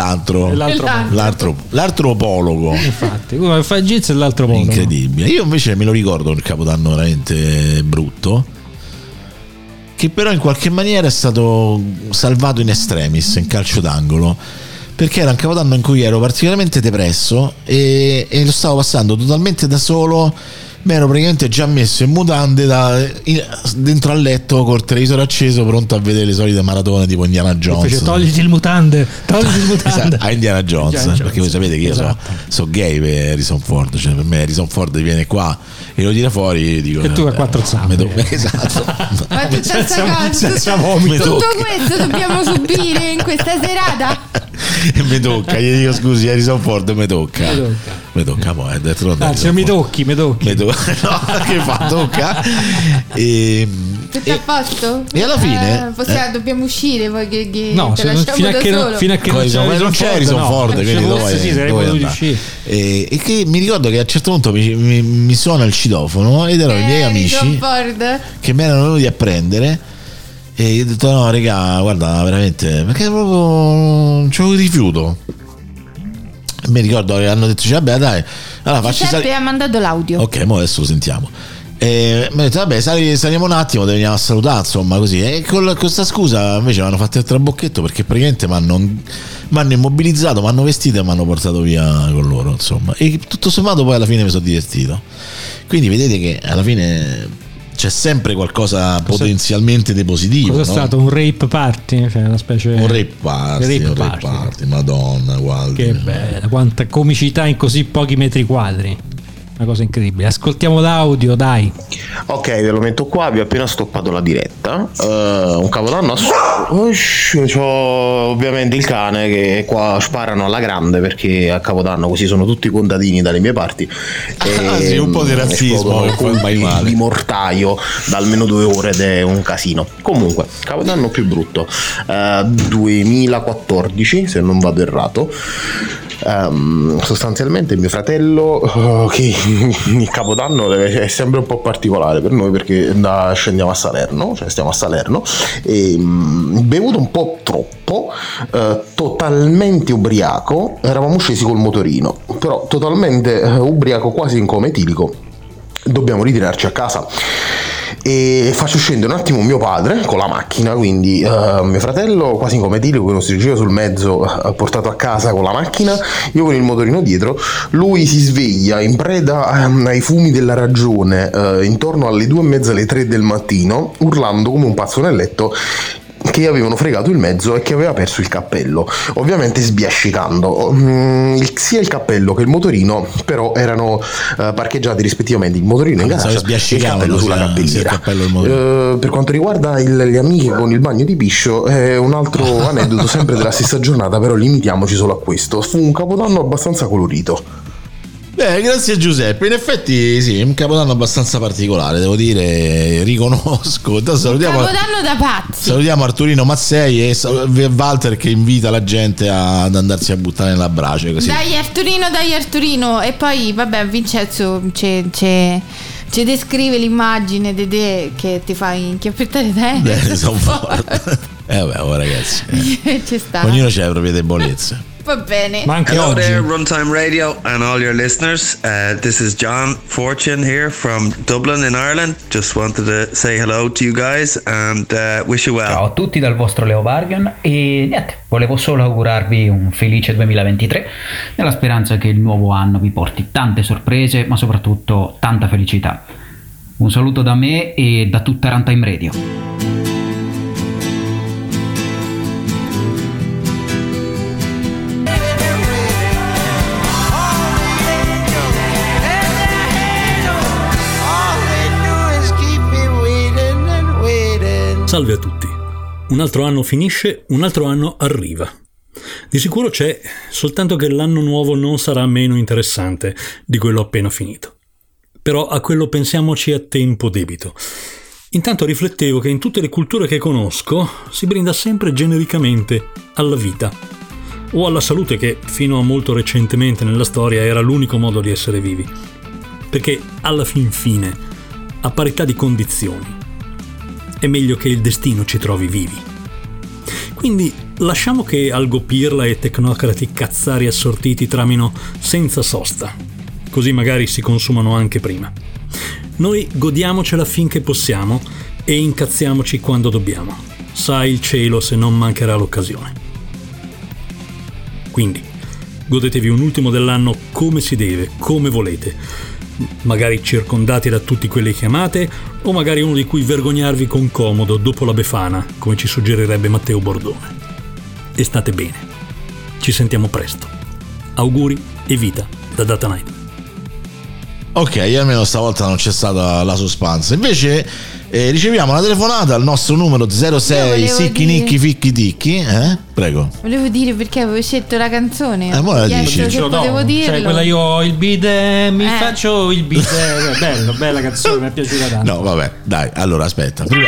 L'antropologo. Infatti, uno che fa i jeans e l'antropologo. Incredibile. Io invece me lo ricordo il Capodanno veramente brutto, che però in qualche maniera è stato salvato in extremis, in calcio d'angolo, perché era un Capodanno in cui ero particolarmente depresso e lo stavo passando totalmente da solo. Mi ero praticamente già messo in mutande dentro al letto col televisore acceso, pronto a vedere le solite maratone tipo Indiana Jones. Togliti il mutande. A Indiana Jones, perché voi sapete che io so gay per Harrison Ford, cioè per me Harrison Ford viene qua e lo tira fuori e dico, e tu hai quattro zampe. Esatto. Ma senza vomito. Tutto questo dobbiamo subire in questa serata. E mi tocca, gli dico scusi Harrison Ford, mi tocca poi mi tocchi no, che fa, tocca tutto a posto? E alla fine dobbiamo uscire poi che no, fino a che non c'è Harrison Ford, quindi e che mi ricordo che a un certo punto mi suona il citofono ed erano i miei amici che mi erano venuti a prendere. E io ho detto no raga, guarda, veramente, perché proprio non c'è un rifiuto. Mi ricordo che hanno detto vabbè dai, allora facci salire. Ha mandato l'audio. Ok, mo adesso lo sentiamo. E mi ha detto vabbè saliamo un attimo, te veniamo a salutare, insomma così. E con questa scusa invece mi hanno fatto il trabocchetto, perché praticamente mi hanno immobilizzato, mi hanno vestito e mi hanno portato via con loro, insomma. E tutto sommato poi alla fine mi sono divertito. Quindi vedete che alla fine c'è sempre qualcosa potenzialmente di positivo. Cos'è stato? Un rape party? Cioè una specie un rape party. Madonna, guarda. Che bella, quanta comicità in così pochi metri quadri. Una cosa incredibile. Ascoltiamo l'audio, dai. Ok, ve lo metto qua, vi ho appena stoppato la diretta. Un Capodanno c'ho ovviamente il cane che qua sparano alla grande, perché a Capodanno così sono tutti contadini dalle mie parti. Sì, un po' di razzismo di mortaio da almeno 2 ore ed è un casino. Comunque, Capodanno più brutto 2014, se non vado errato. Sostanzialmente mio fratello che il Capodanno è sempre un po' particolare per noi, perché scendiamo a Salerno, cioè stiamo a Salerno, e bevuto un po' troppo, totalmente ubriaco, eravamo scesi col motorino, però totalmente ubriaco, quasi in coma etilico, dobbiamo ritirarci a casa. E faccio scendere un attimo mio padre con la macchina, quindi mio fratello quasi in coma etilico che non si riusciva sul mezzo, portato a casa con la macchina, io con il motorino dietro. Lui si sveglia in preda ai fumi della ragione intorno alle 2:30, alle 3 del mattino, urlando come un pazzo nel letto che avevano fregato il mezzo e che aveva perso il cappello, ovviamente sbiascicando. Sia il cappello che il motorino però erano parcheggiati rispettivamente, il motorino in garage e il cappello sulla cappelliera. Per quanto riguarda le amiche con il bagno di piscio, è un altro aneddoto sempre della stessa giornata, però limitiamoci solo a questo. Fu un Capodanno abbastanza colorito. Beh, grazie Giuseppe. In effetti sì, è un capodanno abbastanza particolare, devo dire, riconosco. Salutiamo, capodanno da pazzi. Salutiamo Arturino Mazzei e Walter che invita la gente ad andarsi a buttare nella brace così. Dai Arturino. E poi vabbè, Vincenzo ci descrive l'immagine di te che ti fa inchiappettare te. Sono forte. Vabbè, ragazzi. Ci sta. Ognuno c'ha le proprie debolezze. Va bene. Ma anche Hello oggi. there, Runtime Radio and all your listeners. This is John Fortune here from Dublin in Ireland. Just wanted to say hello to you guys and wish you well. Ciao a tutti dal vostro Leo Vargan e niente, volevo solo augurarvi un felice 2023 nella speranza che il nuovo anno vi porti tante sorprese ma soprattutto tanta felicità. Un saluto da me e da tutta Runtime Radio. Salve a tutti. Un altro anno finisce, un altro anno arriva. Di sicuro c'è, soltanto che l'anno nuovo non sarà meno interessante di quello appena finito. Però a quello pensiamoci a tempo debito. Intanto riflettevo che in tutte le culture che conosco si brinda sempre genericamente alla vita o alla salute, che fino a molto recentemente nella storia era l'unico modo di essere vivi. Perché alla fin fine, a parità di condizioni, è meglio che il destino ci trovi vivi. Quindi lasciamo che Algo Pirla e tecnocrati cazzari assortiti tramino senza sosta, così magari si consumano anche prima. Noi godiamocela finché possiamo e incazziamoci quando dobbiamo. Sa il cielo se non mancherà l'occasione. Quindi godetevi un ultimo dell'anno come si deve, come volete, magari circondati da tutti quelli che amate, o magari uno di cui vergognarvi con comodo dopo la Befana, come ci suggerirebbe Matteo Bordone. E state bene. Ci sentiamo presto. Auguri e vita da Data Night. Ok, almeno stavolta non c'è stata la suspense. Invece riceviamo una telefonata al nostro numero 06 Sicchi Nicchi Ficchi Ticchi. Prego. Volevo dire perché avevo scelto la canzone. Ma la dici? Se potevo dirlo. Cioè quella io ho il bidet, mi faccio il bidet. Bello, bella canzone, mi è piaciuta tanto. No, vabbè, dai, allora aspetta. Prima...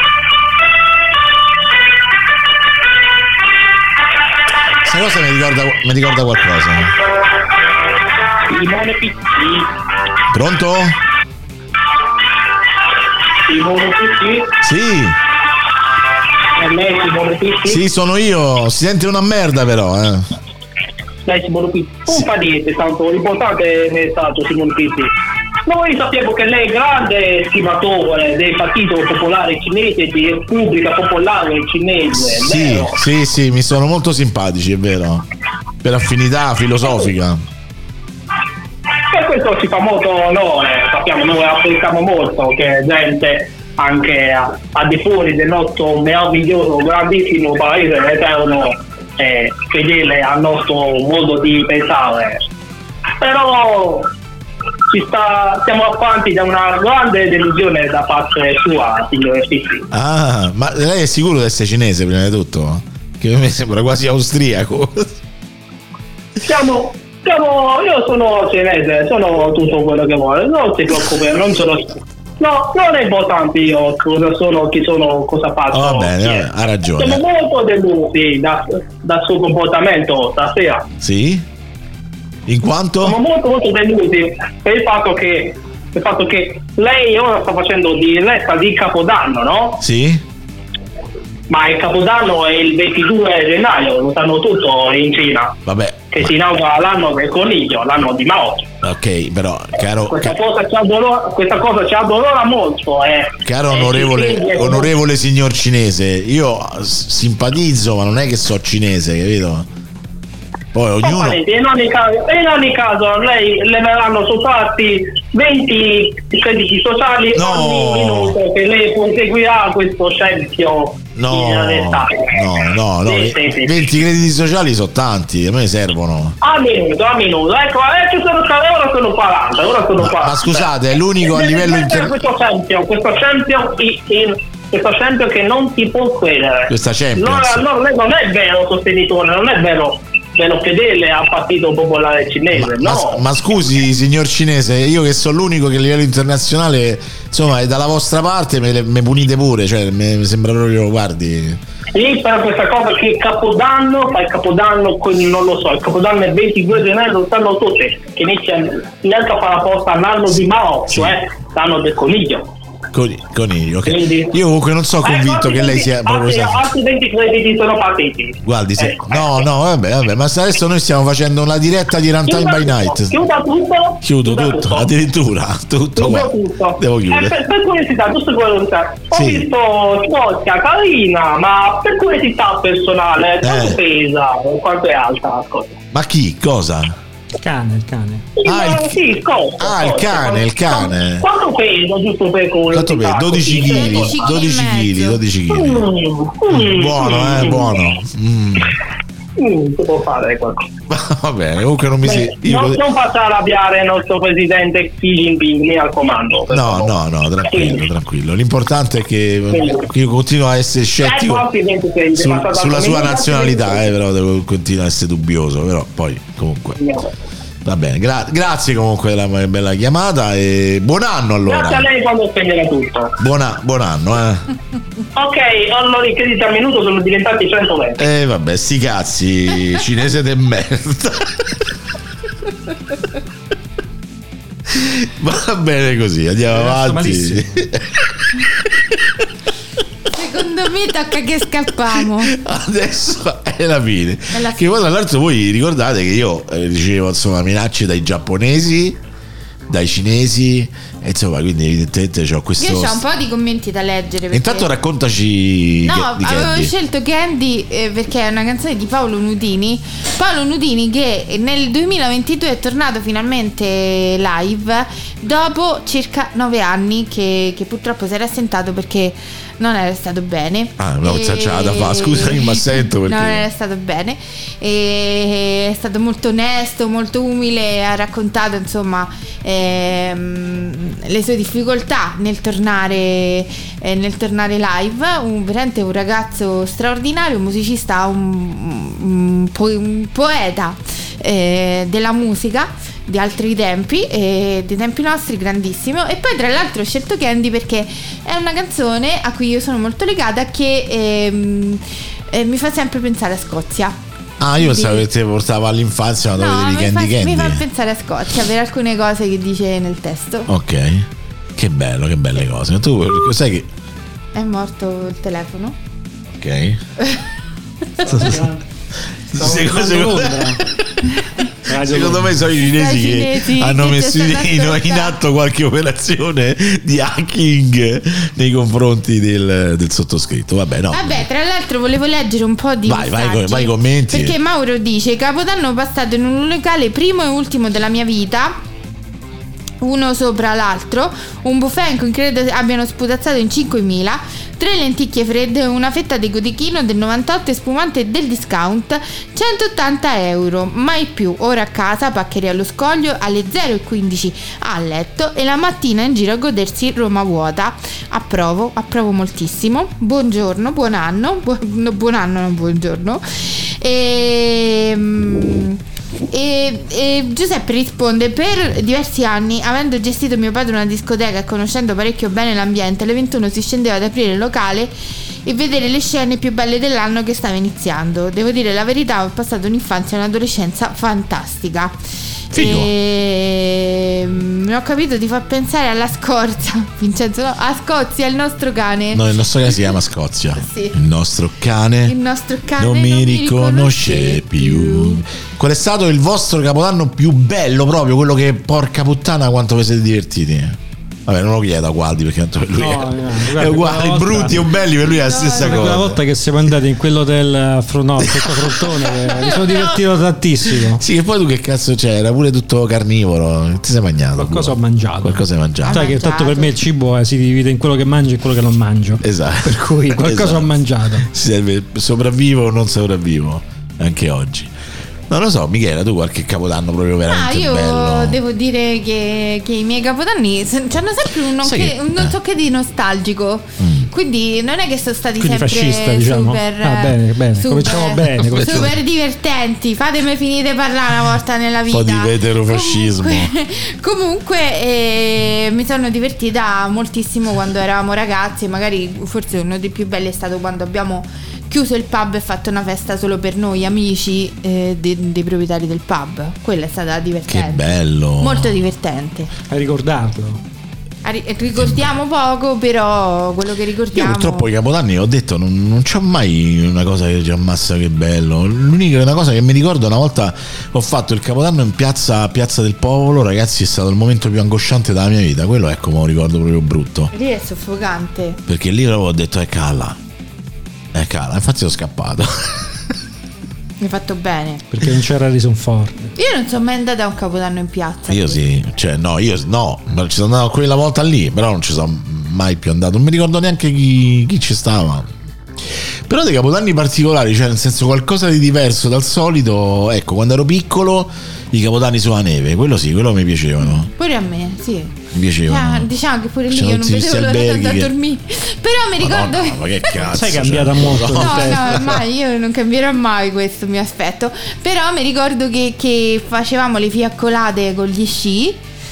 Questa cosa mi ricorda qualcosa. Simone Picchi. Pronto? Simone Picchi? Sì. È lei Simone Picchi? Sì, sono io. Si sente una merda però, Lei Simone Picchi. Non fa niente, tanto l'importante è stato Simone Picchi. Noi sappiamo che lei è grande stimatore del Partito Popolare Cinese, di Repubblica Popolare Cinese. Sì, mi sono molto simpatici, è vero. Per affinità filosofica. E questo ci fa molto onore, sappiamo, noi apprezziamo molto che gente anche al di fuori del nostro meraviglioso, grandissimo paese eterno fedele al nostro modo di pensare. Però siamo affranti da una grande delusione da parte sua, signore Picchi. Ah, ma lei è sicuro di essere cinese prima di tutto? Che a me sembra quasi austriaco. Io sono cinese, sono tutto quello che vuole, non si preoccupi, non è importante io cosa sono, chi sono, cosa faccio. Va bene, ha ragione. Siamo molto delusi dal suo comportamento stasera. Sì? In quanto? Siamo molto delusi per il fatto che lei ora sta facendo di diretta di Capodanno, no? Sì. Ma il Capodanno è il 22 gennaio, lo sanno tutto in Cina. Vabbè. Che si inaugura l'anno del coniglio, l'anno di Mao. Ok, però caro. Questa cosa ci addolora molto. Caro onorevole signor cinese, io simpatizzo, ma non è che so cinese, capito? Poi ognuno. In ogni caso lei le verranno sottratti 20 crediti sociali ogni minuto che lei proseguirà questo scempio. No, 20 crediti sociali sono tanti, a me servono. A minuto, ecco, ora sono 40. Ma scusate, è l'unico a livello internazionale. Questo scempio che non si può credere. Questa Champions. Lei non è vero sostenitore, non è vero meno fedele al Partito Popolare Cinese, ma scusi signor cinese, io che sono l'unico che a livello internazionale insomma è dalla vostra parte, me punite pure, cioè mi sembra proprio, guardi. Sì, però questa cosa che il Capodanno con, non lo so, il Capodanno è il 22 gennaio, lo sanno tutti, che inizia neanche a fare apposta l'anno di Mao, cioè l'anno del coniglio. Coniglio, okay. Quindi, io comunque non sono convinto che lei sia proprio altri 20 crediti sono partiti. Guardi, no, vabbè, ma adesso noi stiamo facendo una diretta di Runtime by Night. Chiudo tutto, addirittura tutto. Devo chiudere. Per curiosità, giusto curiosità, ho visto Scozia carina, ma per curiosità personale, quanto pesa? Quanto è alta la Scozia? Ma chi? Cosa? Il cane. Il cane. Quanto pesa, giusto per curiosità? 12 kg. Buono. Si può fare qualcosa. Va bene, comunque non mi non faccia arrabbiare il nostro presidente Xi Jinping al comando. No, tranquillo. L'importante è che io continuo a essere scettico sulla sua nazionalità, però continuo a essere dubbioso, però poi comunque va bene, grazie comunque della bella chiamata e buon anno allora. Grazie a lei quando spegnerà tutto. Buon anno, Ok, allora i crediti al minuto sono diventati 120. Vabbè, sti cazzi, cinese de merda. Va bene così, andiamo avanti. Secondo me tocca che scappiamo. Adesso è la fine. Che poi tra l'altro voi ricordate che io ricevo insomma minacce dai giapponesi, dai cinesi, e insomma quindi evidentemente ho questo. Io ho un po' di commenti da leggere perché... Intanto raccontaci. No, avevo scelto Candy perché è una canzone di Paolo Nudini che nel 2022 è tornato finalmente live dopo circa 9 anni che purtroppo si era assentato perché non era stato bene. Una cacciata fa, scusami ma sento perché non era stato bene, e è stato molto onesto, molto umile, ha raccontato insomma le sue difficoltà nel tornare live. Veramente un ragazzo straordinario, un musicista, un poeta della musica di altri tempi e dei tempi nostri, grandissimo. E poi tra l'altro ho scelto Candy perché è una canzone a cui io sono molto legata, che mi fa sempre pensare a Scozia. Io pensavo che ti portava all'infanzia quando vedevi Candy. Mi fa pensare a Scozia per alcune cose che dice nel testo. Ok, che bello, che belle cose. Tu sai che è morto il telefono? Ok. Secondo me sono i cinesi che hanno messo in atto qualche operazione di hacking nei confronti del sottoscritto. Vabbè, tra l'altro volevo leggere un po' di messaggi. Vai commenti. Perché Mauro dice: Capodanno passato in un locale primo e ultimo della mia vita, uno sopra l'altro, un buffet in cui credo abbiano sputazzato in 5.000, 3 lenticchie fredde, una fetta di cotechino del 98 e spumante del discount, 180 euro, mai più. Ora a casa, paccheria allo scoglio, alle 0:15 a letto e la mattina in giro a godersi Roma vuota. Approvo moltissimo. Buongiorno, buon anno, buon anno, non buongiorno. E Giuseppe risponde: per diversi anni, avendo gestito mio padre una discoteca e conoscendo parecchio bene l'ambiente, alle 21 si scendeva ad aprire il locale e vedere le scene più belle dell'anno che stava iniziando. Devo dire la verità, ho passato un'infanzia e un'adolescenza fantastica. Mi ho capito, ti fa pensare alla Scorza, Vincenzo, no? A Scozia, il nostro cane. No, il nostro cane si chiama Scozia. Sì. Il nostro cane non mi riconosce più. Qual è stato il vostro Capodanno più bello, proprio quello che porca puttana quanto vi siete divertiti? Vabbè, non lo chiedo a Gualdi perché tanto per lui è uguale, brutti o belli per lui è la stessa cosa. Una volta che siamo andati in quell'hotel Frontone mi sono divertito tantissimo. Sì, e poi tu che cazzo c'è? Era pure tutto carnivoro. Ti sei mangiato? Qualcosa ho mangiato. Qualcosa hai mangiato. Sai che tanto per me il cibo si divide in quello che mangio e quello che non mangio. Esatto. Per cui qualcosa ho mangiato. Si serve sopravvivo o non sopravvivo anche oggi. Non lo so, Michela, tu qualche Capodanno proprio veramente io bello? Devo dire che i miei Capodanni hanno sempre un tocco di nostalgico. quindi non è che sono stati quindi sempre fascista, diciamo. super, bene. Cominciamo bene. Super divertenti. Fatemi finire di parlare una volta nella vita. Un po' di veterofascismo. Comunque mi sono divertita moltissimo quando eravamo ragazzi. Magari forse uno dei più belli è stato quando abbiamo chiuso il pub e fatto una festa solo per noi amici dei proprietari del pub. Quella è stata divertente. Che bello. Molto divertente. A ricordarlo. Ricordiamo poco, però quello che ricordiamo. Io purtroppo i Capodanni ho detto non c'ho mai una cosa che dice ammazza che bello. L'unica una cosa che mi ricordo, una volta ho fatto il Capodanno in piazza del Popolo, ragazzi, è stato il momento più angosciante della mia vita. Quello ecco, me lo ricordo proprio brutto. Lì è soffocante. Perché lì proprio ho detto cala, infatti sono scappato. Mi hai fatto bene. Perché non c'era Harrison Ford. Io non sono mai andata a un Capodanno in piazza. Io sì, cioè no, ci sono andato quella volta lì, però non ci sono mai più andato. Non mi ricordo neanche chi ci stava. Però dei Capodanni particolari, cioè nel senso qualcosa di diverso dal solito. Ecco, quando ero piccolo i Capodanni sulla neve, quello sì, quello mi piacevano. Pure a me, sì. Mi piacevano. Diciamo che pure lì io non vedevo l'ora di andare a dormire. Però mi ricordo ma che cazzo, sei cambiata molto. No, ormai io non cambierò mai questo mio aspetto. Però mi ricordo che facevamo le fiaccolate con gli sci.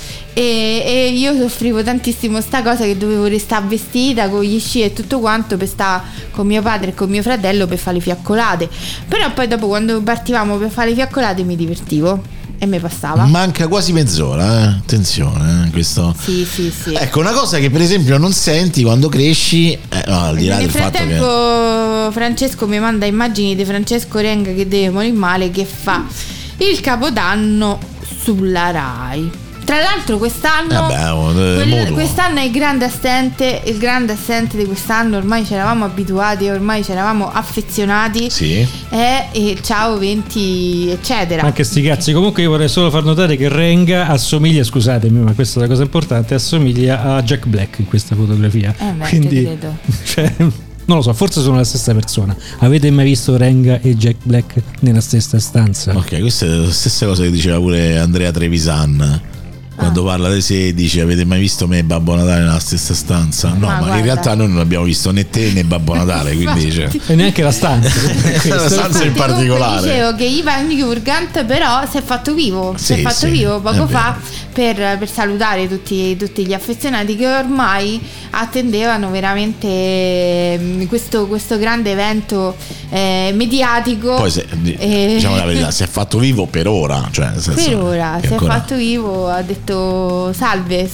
E io soffrivo tantissimo sta cosa che dovevo restare vestita con gli sci e tutto quanto per stare con mio padre e con mio fratello per fare le fiaccolate. Però poi dopo quando partivamo per fare le fiaccolate mi divertivo e mi passava. Manca quasi mezz'ora, attenzione, questo. Sì. Ecco, una cosa che per esempio non senti quando cresci, al di là del fatto che... Nel frattempo Francesco mi manda immagini di Francesco Renga che deve morire male, che fa il Capodanno sulla Rai. Tra l'altro quest'anno quest'anno è il grande assente di quest'anno, ormai ci eravamo abituati, ormai ci eravamo affezionati. Sì. E ciao 20 eccetera. Anche sti cazzi. Comunque io vorrei solo far notare che Renga assomiglia, scusatemi, ma questa è la cosa importante, assomiglia a Jack Black in questa fotografia. Quindi credo. Cioè, non lo so, forse sono la stessa persona. Avete mai visto Renga e Jack Black nella stessa stanza? Ok, questa è la stessa cosa che diceva pure Andrea Trevisan. Quando parla dei 16, avete mai visto me e Babbo Natale nella stessa stanza? No, ma in realtà noi non abbiamo visto né te né Babbo Natale, quindi e neanche la stanza. La stanza in particolare. Dicevo che Ivan Jurgant però si è fatto vivo, vivo poco fa per salutare tutti gli affezionati che ormai attendevano veramente questo grande evento mediatico. Poi diciamo la verità, si è fatto vivo per ora, cioè nel senso, per ora si è fatto vivo, ha detto salve,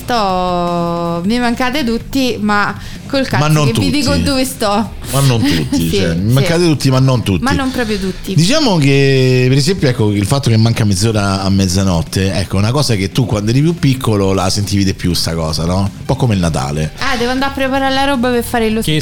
mi mancate tutti, ma col cazzo che tutti. Vi dico dove sto. Ma non tutti, mi mancate tutti, ma non tutti. Ma non proprio tutti. Diciamo che per esempio ecco il fatto che manca mezz'ora a mezzanotte, ecco una cosa che tu quando eri più piccolo la sentivi di più sta cosa, no? Un po' come il Natale. Devo andare a preparare la roba per fare lo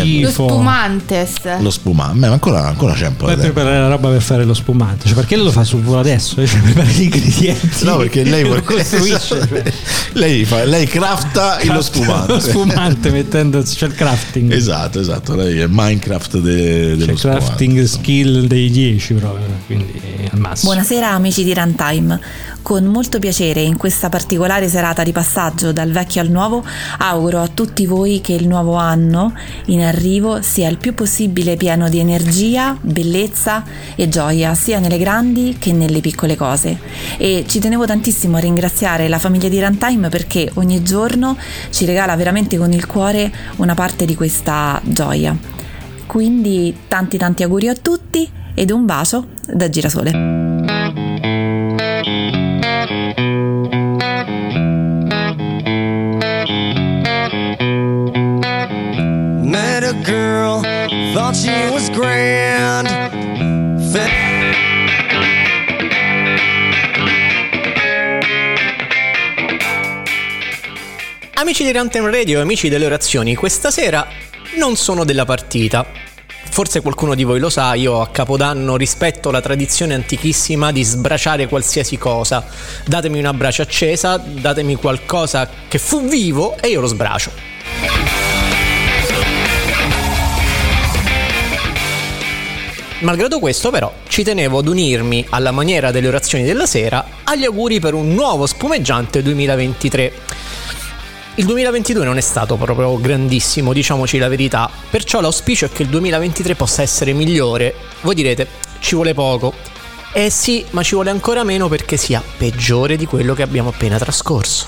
spumantes. Lo spumante, ma ancora c'è un po'. Per preparare la roba per fare lo spumante, cioè perché lo fa sul volo adesso? Cioè prepara gli ingredienti. No, perché lei lo costruisce. lei crafta lo spumante. Lo spumante mettendo, c'è il crafting. Esatto, lei è Minecraft dello spumante. Crafting skill dei 10 proprio, quindi al massimo. Buonasera amici di Runtime. Con molto piacere in questa particolare serata di passaggio dal vecchio al nuovo auguro a tutti voi che il nuovo anno in arrivo sia il più possibile pieno di energia, bellezza e gioia sia nelle grandi che nelle piccole cose. E ci tenevo tantissimo a ringraziare la famiglia di Runtime perché ogni giorno ci regala veramente con il cuore una parte di questa gioia. Quindi tanti auguri a tutti ed un bacio da Girasole. Met a girl, thought she was grand. Amici di Runtime Radio, amici delle orazioni, questa sera non sono della partita. Forse qualcuno di voi lo sa, io a Capodanno rispetto la tradizione antichissima di sbraciare qualsiasi cosa. Datemi una brace accesa, datemi qualcosa che fu vivo e io lo sbracio. Malgrado questo però ci tenevo ad unirmi alla maniera delle orazioni della sera agli auguri per un nuovo spumeggiante 2023. Il 2022 non è stato proprio grandissimo, diciamoci la verità, perciò l'auspicio è che il 2023 possa essere migliore. Voi direte, ci vuole poco. Sì, ma ci vuole ancora meno perché sia peggiore di quello che abbiamo appena trascorso.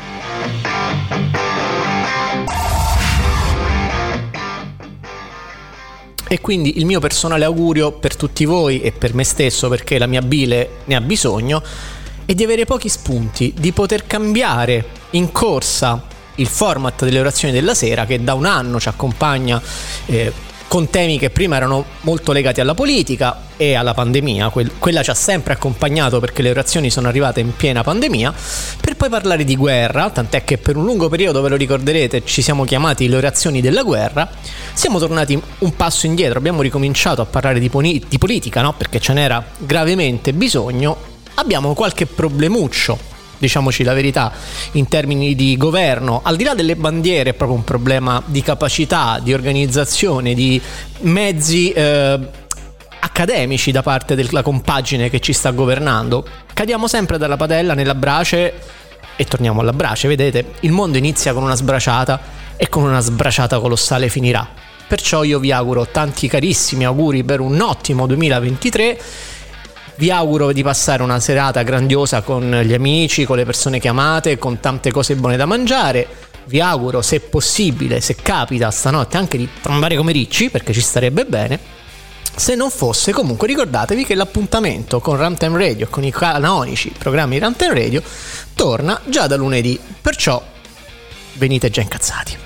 E quindi il mio personale augurio per tutti voi e per me stesso, perché la mia bile ne ha bisogno, è di avere pochi spunti, di poter cambiare in corsa il format delle orazioni della sera, che da un anno ci accompagna con temi che prima erano molto legati alla politica e alla pandemia. Quella ci ha sempre accompagnato perché le orazioni sono arrivate in piena pandemia, per poi parlare di guerra, tant'è che per un lungo periodo, ve lo ricorderete, ci siamo chiamati le orazioni della guerra. Siamo tornati un passo indietro, abbiamo ricominciato a parlare di politica, no? Perché ce n'era gravemente bisogno. Abbiamo qualche problemuccio, diciamoci la verità, in termini di governo. Al di là delle bandiere è proprio un problema di capacità, di organizzazione, di mezzi accademici da parte della compagine che ci sta governando. Cadiamo sempre dalla padella nella brace e torniamo alla brace. Vedete, il mondo inizia con una sbraciata e con una sbraciata colossale finirà. Perciò io vi auguro tanti carissimi auguri per un ottimo 2023. Vi auguro di passare una serata grandiosa con gli amici, con le persone che amate, con tante cose buone da mangiare. Vi auguro, se possibile, se capita stanotte, anche di trombare come ricci, perché ci starebbe bene. Se non fosse, comunque ricordatevi che l'appuntamento con Runtime Radio, con i canonici programmi Runtime Radio, torna già da lunedì. Perciò venite già incazzati.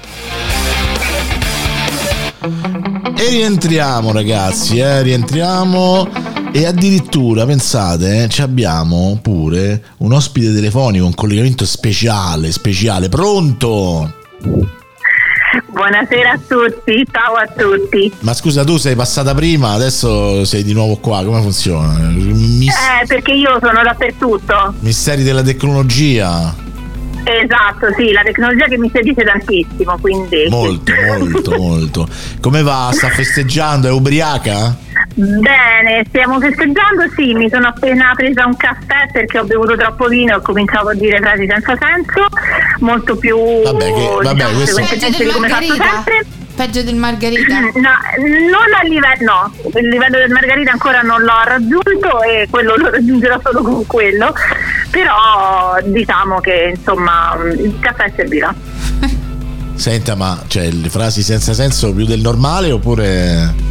E rientriamo, ragazzi, rientriamo. E addirittura, pensate, ci abbiamo pure un ospite telefonico, un collegamento speciale. Pronto? Buonasera a tutti, ciao a tutti. Ma scusa, tu sei passata prima, adesso sei di nuovo qua, come funziona? Perché io sono dappertutto. Misteri della tecnologia. Esatto, sì, la tecnologia che mi seduce tantissimo, quindi... Molto. Come va? Sta festeggiando? È ubriaca? Bene, stiamo festeggiando, sì, mi sono appena presa un caffè perché ho bevuto troppo vino e ho cominciato a dire frasi senza senso, molto più... Vabbè, questo... Peggio del margarita? No, non a livello, no, il livello del margarita ancora non l'ho raggiunto e quello lo raggiungerò solo con quello, però diciamo che insomma il caffè servirà. Senta, ma cioè le frasi senza senso più del normale oppure...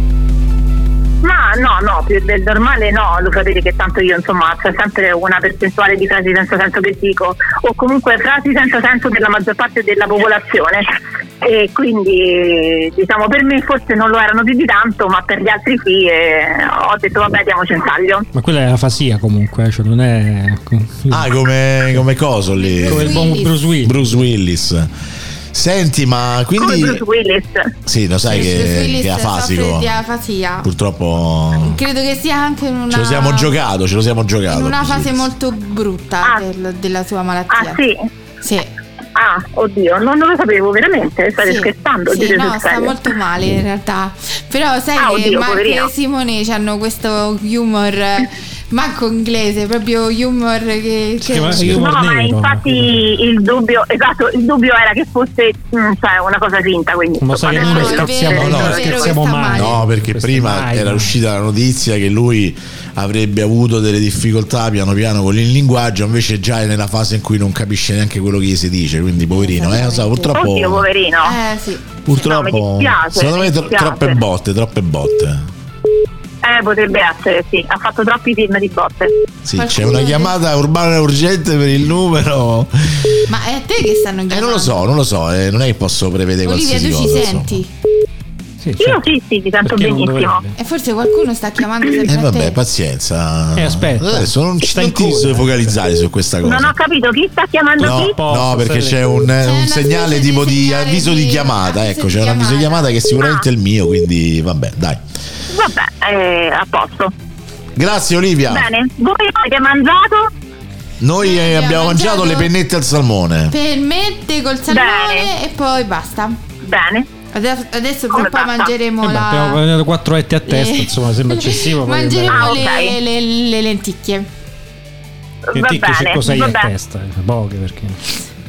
Ma no, più del normale no, lo sapete che tanto io insomma c'è sempre una percentuale di frasi senza senso che dico, o comunque frasi senza senso per la maggior parte della popolazione, e quindi diciamo per me forse non lo erano più di tanto, ma per gli altri sì, e ho detto vabbè, diamoci un taglio. Ma quella è afasia comunque, cioè non è... come coso lì? Come il buon Bruce Willis. Senti, ma quindi... Come Bruce Willis. Sì, lo sai che è afasico. Di afasia. Purtroppo... Credo che sia anche in una... Ce lo siamo giocato. In una fase molto brutta della sua malattia. Ah, sì? Sì. Ah, oddio, non lo sapevo veramente, state scherzando? Sì, no, sta molto male in realtà. Però sai che Marco e Simone hanno questo humor... manco inglese, proprio humor che ma infatti il dubbio era che fosse una cosa finta, quindi ma sai che noi scherziamo mai. No, perché prima era uscita la notizia che lui avrebbe avuto delle difficoltà piano piano con il linguaggio, invece già è nella fase in cui non capisce neanche quello che gli si dice, quindi poverino, purtroppo. Oddio, poverino. Sì. Purtroppo, secondo me troppe botte. Potrebbe essere, sì, ha fatto troppi film di botte. Sì, c'è una chiamata urbana urgente per il numero. Ma è a te che stanno chiamando? Non lo so, non è che posso prevedere qualsiasi cosa. Olivia, tu ci senti? Io sì, ti sento benissimo. E forse qualcuno sta chiamando sempre a te. Vabbè, pazienza. Aspetta. Adesso non ci focalizzare su questa cosa. Non ho capito, chi sta chiamando chi? No, perché c'è un segnale tipo di avviso di chiamata. Ecco, c'è un avviso di chiamata che è sicuramente il mio, quindi vabbè, dai. Vabbè, a posto. Grazie Olivia. Bene, voi avete mangiato? Noi abbiamo mangiato le pennette al salmone. Pennette col salmone e poi basta. Bene. Adesso tra poco mangeremo abbiamo mangiato 4 etti a testa, insomma sembra eccessivo. Mangeremo le lenticchie. Lenticchie, 5-6 a testa, poche perché...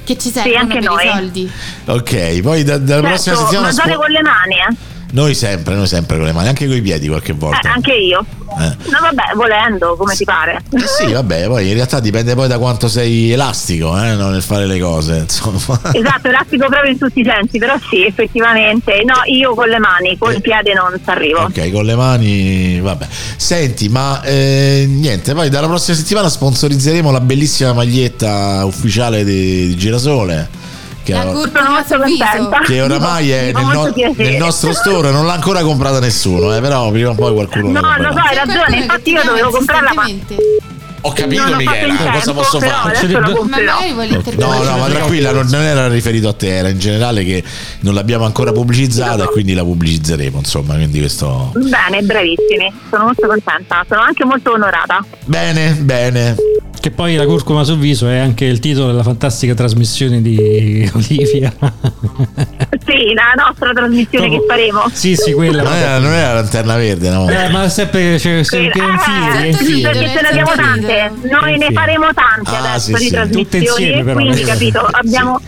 che ci servono anche per noi. I soldi. Ok, poi dalla prossima settimana mangiare con le mani, noi sempre con le mani, anche con i piedi qualche volta. anche io. No, vabbè, volendo, come ti pare. Sì, vabbè, poi in realtà dipende poi da quanto sei elastico, no, nel fare le cose, insomma. Esatto, elastico proprio in tutti i sensi, però sì, effettivamente. No, io con le mani, col piede non ci arrivo. Ok, con le mani, vabbè. Senti, ma niente, poi dalla prossima settimana sponsorizzeremo la bellissima maglietta ufficiale di Girasole. Sono molto contenta. Che oramai è nel nostro store, non l'ha ancora comprata nessuno, però prima o poi qualcuno la comprerà. No, lo so, hai ragione, infatti io dovevo comprarla, ma ho capito, Michela, cosa posso fare? No, ma tranquilla, non era riferito a te, era in generale che non l'abbiamo ancora pubblicizzata e quindi la pubblicizzeremo, insomma, quindi questo. Bene, bravissimi, sono molto contenta, sono anche molto onorata. Bene. Che poi la curcuma sul viso è anche il titolo della fantastica trasmissione di Olivia. Sì, la nostra trasmissione che faremo. Sì, quella. Non era Lanterna Verde, no? Ma sempre che infili. Perché ce ne abbiamo tante, noi ne faremo tante adesso di trasmissioni, quindi capito, abbiamo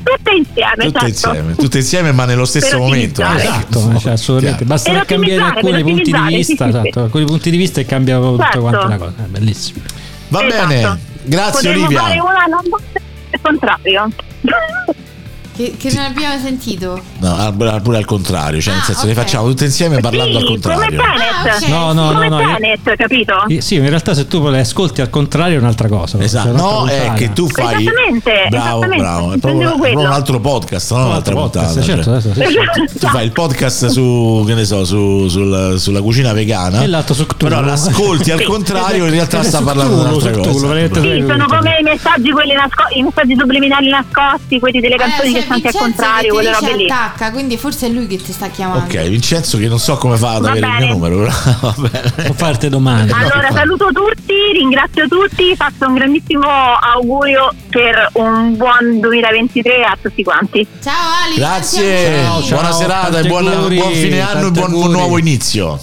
tutte insieme, ma nello stesso momento. Esatto, assolutamente. Basta cambiare alcuni punti di vista, alcuni punti di vista e cambia tutto quanto la cosa. È bellissimo. Va bene, grazie potremmo Olivia. Fare una non al contrario. Che non abbiamo sentito. No, pure al contrario, cioè nel senso ne facciamo tutte insieme parlando al contrario. Come Tenet. No. Come Tenet, capito? Sì, in realtà se tu le ascolti al contrario è un'altra cosa. Esatto. No, è che tu fai. Bravo. È proprio un altro podcast, no? Un'altra puntata. Certo. Tu fai il podcast su, che ne so, sulla cucina vegana. E l'altro su Cthulhu. Però l'ascolti al contrario, in realtà sta parlando di un'altra cosa. Sì, sono come i messaggi quelli i messaggi subliminali nascosti, quelli delle canzoni che anche al contrario, quelle robe lì. Attacca, quindi forse è lui che ti sta chiamando. Ok, Vincenzo, che non so come fa ad avere il mio numero. Va bene. Può farti domande. Allora, saluto tutti, ringrazio tutti, faccio un grandissimo augurio per un buon 2023 a tutti quanti. Ciao Ali. Grazie. Ciao, buona serata e buon fine anno e buon nuovo inizio.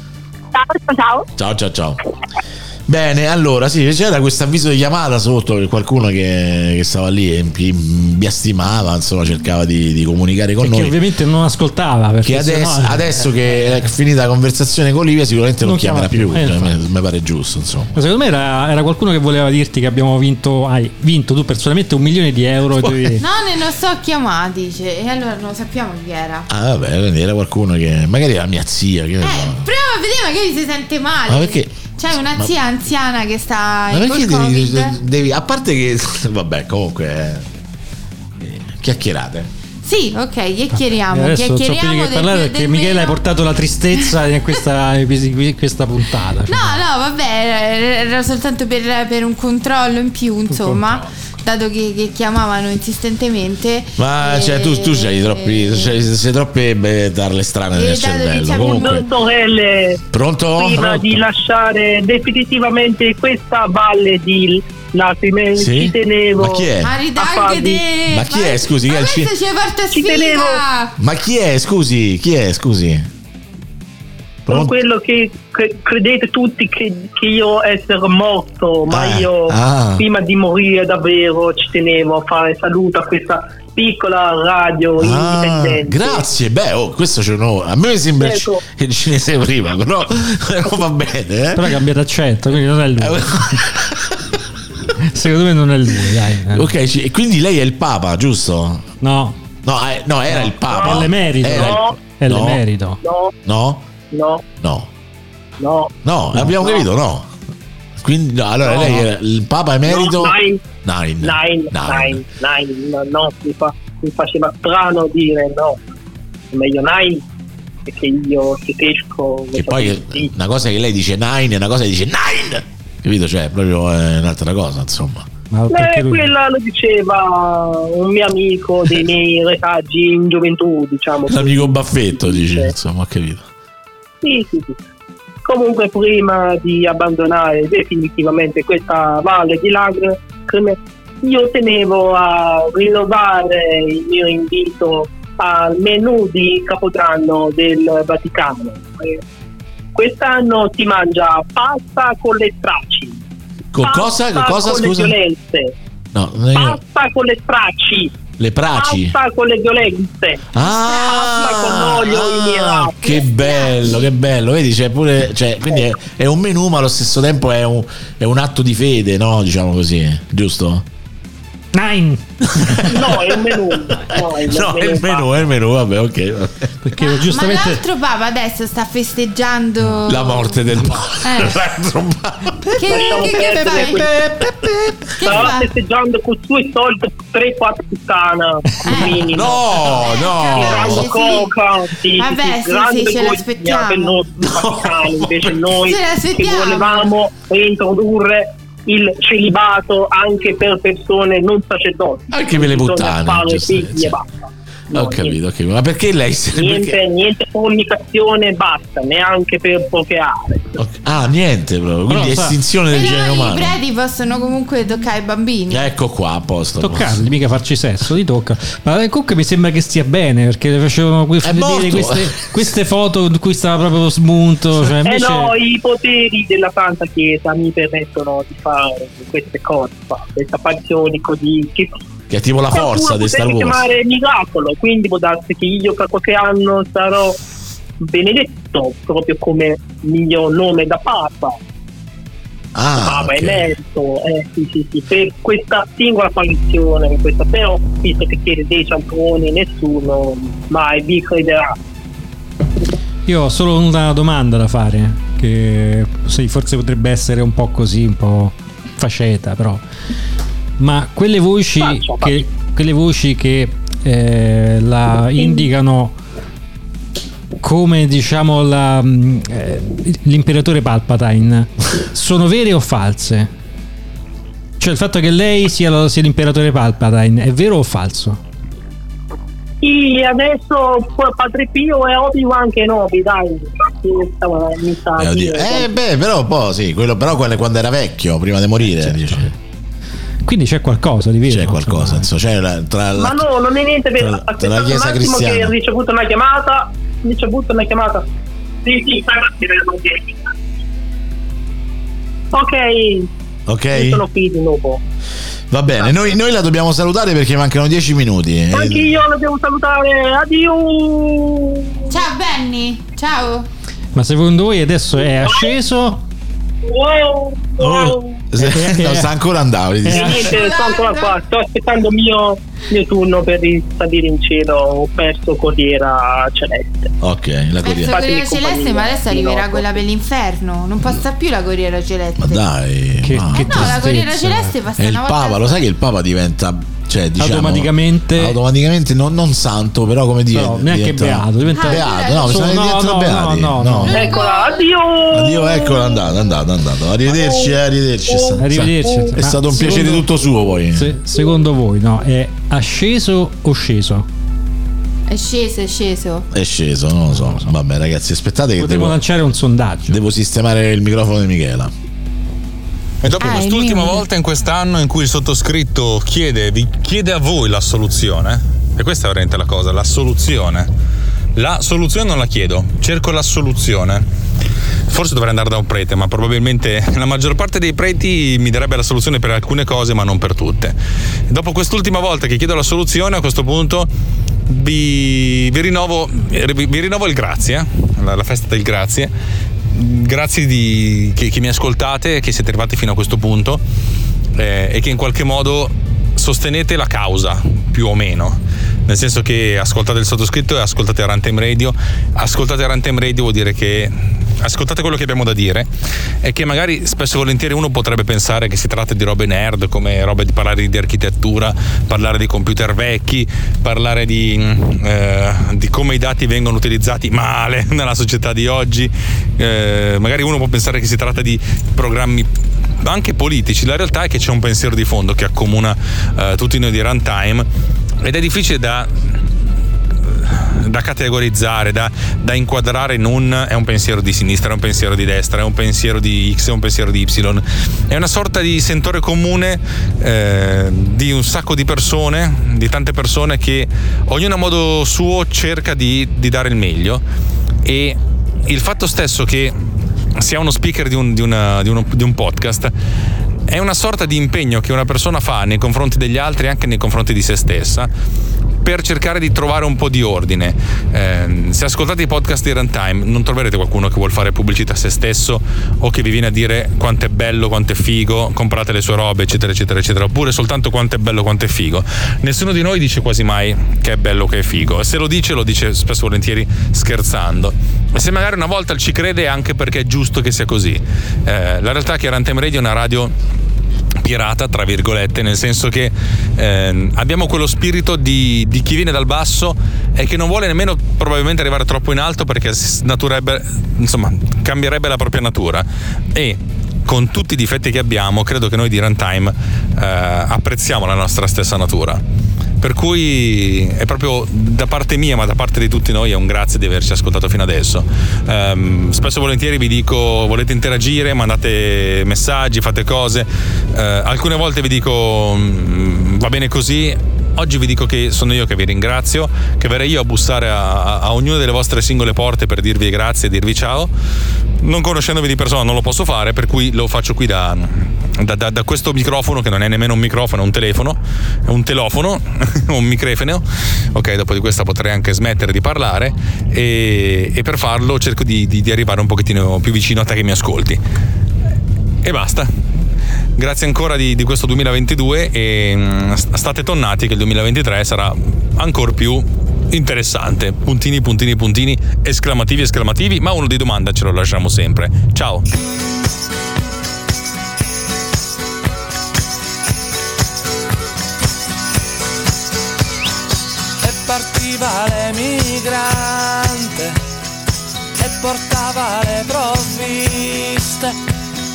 Ciao. Bene, allora sì, c'era questo avviso di chiamata sotto per qualcuno che stava lì e biastimava, insomma, cercava di comunicare con noi. Che ovviamente non ascoltava. Perché adesso che è finita la conversazione con Olivia, sicuramente non chiamerà più. Mi pare giusto, insomma. Ma secondo me era qualcuno che voleva dirti che abbiamo hai vinto tu personalmente €1 milione. No, ne non so chiamati, dice, e allora non sappiamo chi era. Ah, vabbè, quindi era qualcuno che magari era mia zia. Che prima vedeva che si sente male. Ma perché? C'è una zia anziana che sta ma perché Covid. devi a parte che vabbè, comunque chiacchierate. Sì, ok, chiacchieriamo. Adesso non so più di che parlare perché Michele hai portato la tristezza in questa puntata. No, vabbè, era soltanto per un controllo in più, insomma. Dato che chiamavano insistentemente. Ma cioè tu c'hai troppe tarle strane nel cervello. Comunque. Pronto? Prima di lasciare definitivamente questa valle di lacrime, ci tenevo. Ma chi è? Ma chi è? Scusi, ma questo ci porta sfiga. Ma chi è? Scusi. Sono quello che credete tutti che io essere morto, ma io prima di morire davvero ci tenevo a fare saluto a questa piccola radio indipendente. Grazie, questo c'è a me sembra che il cinese prima, però va bene. Però ha cambiato accento, quindi non è lui. Secondo me non è lui, dai. Ok, quindi lei è il Papa, giusto? No, era il Papa. È l'emerito. È l'emerito. No, abbiamo capito, no. Quindi allora lei era il Papa emerito. Nine. No, mi faceva strano dire no. È meglio Nine, perché io tedesco. E poi una cosa che lei dice Nine e una cosa che dice Nine, capito? Cioè proprio è un'altra cosa, insomma. Quella lo diceva un mio amico dei miei retaggi in gioventù, diciamo. L'amico Baffetto, dice, insomma, ho capito. Sì. Comunque, prima di abbandonare definitivamente questa valle di lacrime, io tenevo a rinnovare il mio invito al menù di Capodanno del Vaticano. Quest'anno si mangia pasta con le stracci. Cosa? Con Scusa? le violenze. Basta con le stracci. Le praci? Basta con le violenze. Basta con l'olio inelato. Che bello, vedi, c'è pure, quindi è un menù, ma allo stesso tempo è un atto di fede, no? Diciamo così, giusto? Nine. No, è un menù. È il menù, vabbè, ok. Perché giustamente ma l'altro Papa adesso sta festeggiando la morte del Lasciamo perdere stava festeggiando con i suoi soldi 3-4 puttane minimo. No. Coca, vabbè, sì, ce l'aspettiamo per noi vaticani. Invece noi che volevamo reintrodurre il celibato anche per persone non sacerdoti, anche per le puttane, figli e basta. Ho capito. Ma perché lei niente comunicazione, basta, neanche per procreare. Niente proprio, quindi estinzione del genere umano. I preti possono comunque toccare i bambini. Ecco qua, a posto. Toccarli, mica farci sesso, li tocca. Ma comunque mi sembra che stia bene, perché le facevano vedere queste foto in cui stava proprio smunto. Cioè invece... no, i poteri della Santa Chiesa mi permettono di fare queste cose, queste apparizioni così che è tipo la forza di Star Wars. Chiamare miracolo, quindi può darsi che io per qualche anno sarò benedetto proprio come mio nome da Papa. Papa eletto, sì, per questa singola apparizione, però visto che siete dei ciamponi, nessuno mai vi crederà. Io ho solo una domanda da fare, che forse potrebbe essere un po' così, un po' faceta, però. Ma quelle voci che la indicano come, diciamo, l'imperatore Palpatine sono vere o false? Cioè il fatto che lei sia l'imperatore Palpatine è vero o falso? Sì, adesso Padre Pio e Obi-Wan Kenobi, dai. Però un po' sì, quello però quando era vecchio, prima di morire, dice. Quindi c'è qualcosa di vero. C'è qualcosa, insomma, ma no, non è niente vero. Aspettate un attimo cristiana. Che ho ricevuto una chiamata. Sì, ok. Io sono qui di nuovo. Va bene, noi la dobbiamo salutare perché mancano 10 minuti. Anche io la devo salutare. Addio. Ciao Benny, ciao. Ma secondo voi adesso è asceso? Wow. Sta ancora andando. Niente, sto ancora qua. Sto aspettando il mio turno per risalire in cielo. Ho perso Corriera Celeste. Ok, la Corriera Celeste, ma adesso arriverà quella per l'inferno. Non passa più la Corriera Celeste. Ma dai, che la Corriera Celeste passa una volta. Il Papa, lo sai che il Papa diventa, cioè, diciamo, automaticamente non santo, però come dire, no, neanche beato, diventa beato. No, diventano beati. No. Eccola, addio, eccola, andato. Arrivederci. Arrivederci. È stato un piacere tutto suo. Poi secondo voi, no, è asceso o sceso? È sceso. È sceso, non lo so. Vabbè, ragazzi, aspettate che potremmo lanciare un sondaggio. Devo sistemare il microfono di Michela. E dopo quest'ultima volta in quest'anno in cui il sottoscritto vi chiede a voi la soluzione, e questa è veramente la cosa, la soluzione. La soluzione non la chiedo, cerco la soluzione. Forse dovrei andare da un prete, ma probabilmente la maggior parte dei preti mi darebbe la soluzione per alcune cose, ma non per tutte. E dopo quest'ultima volta che chiedo la soluzione, a questo punto vi rinnovo il grazie, la festa del grazie. Grazie che mi ascoltate, che siete arrivati fino a questo punto e che in qualche modo sostenete la causa, più o meno, nel senso che ascoltate il sottoscritto e ascoltate Runtime Radio. Ascoltate Runtime Radio vuol dire che ascoltate quello che abbiamo da dire, e che magari spesso e volentieri uno potrebbe pensare che si tratta di robe nerd, come robe di parlare di architettura, parlare di computer vecchi, parlare di come i dati vengono utilizzati male nella società di oggi. Magari uno può pensare che si tratta di programmi anche politici. La realtà è che c'è un pensiero di fondo che accomuna tutti noi di Runtime, ed è difficile da categorizzare, da inquadrare. Non è un pensiero di sinistra, è un pensiero di destra, è un pensiero di X, è un pensiero di Y, è una sorta di sentore comune di un sacco di persone, di tante persone che ognuno a modo suo cerca di dare il meglio. E il fatto stesso che sia uno speaker di un podcast è una sorta di impegno che una persona fa nei confronti degli altri, anche nei confronti di se stessa, per cercare di trovare un po' di ordine. Se ascoltate i podcast di Runtime non troverete qualcuno che vuol fare pubblicità a se stesso o che vi viene a dire quanto è bello, quanto è figo, comprate le sue robe, eccetera eccetera eccetera, oppure soltanto quanto è bello, quanto è figo. Nessuno di noi dice quasi mai che è bello, che è figo, e se lo dice spesso e volentieri scherzando, e se magari una volta ci crede è anche perché è giusto che sia così. La realtà è che Runtime Radio è una radio pirata, tra virgolette, nel senso che abbiamo quello spirito di chi viene dal basso e che non vuole nemmeno probabilmente arrivare troppo in alto, perché cambierebbe la propria natura. E con tutti i difetti che abbiamo, credo che noi di Runtime apprezziamo la nostra stessa natura. Per cui è proprio da parte mia, ma da parte di tutti noi, è un grazie di averci ascoltato fino adesso. Spesso e volentieri vi dico: volete interagire, mandate messaggi, fate cose. Alcune volte vi dico va bene così. Oggi vi dico che sono io che vi ringrazio, che verrei io a bussare a ognuna delle vostre singole porte per dirvi grazie e dirvi ciao. Non conoscendovi di persona non lo posso fare, per cui lo faccio qui da questo microfono, che non è nemmeno un microfono, è un telefono, è un telofono, un microfono. Ok, dopo di questa potrei anche smettere di parlare, e per farlo cerco di arrivare un pochettino più vicino a te che mi ascolti. E basta. Grazie ancora di questo 2022, e state tonnati che il 2023 sarà ancora più interessante. Puntini, puntini, puntini, esclamativi, esclamativi, ma uno di domanda ce lo lasciamo sempre. Ciao. E partiva l'emigrante e portava le provviste.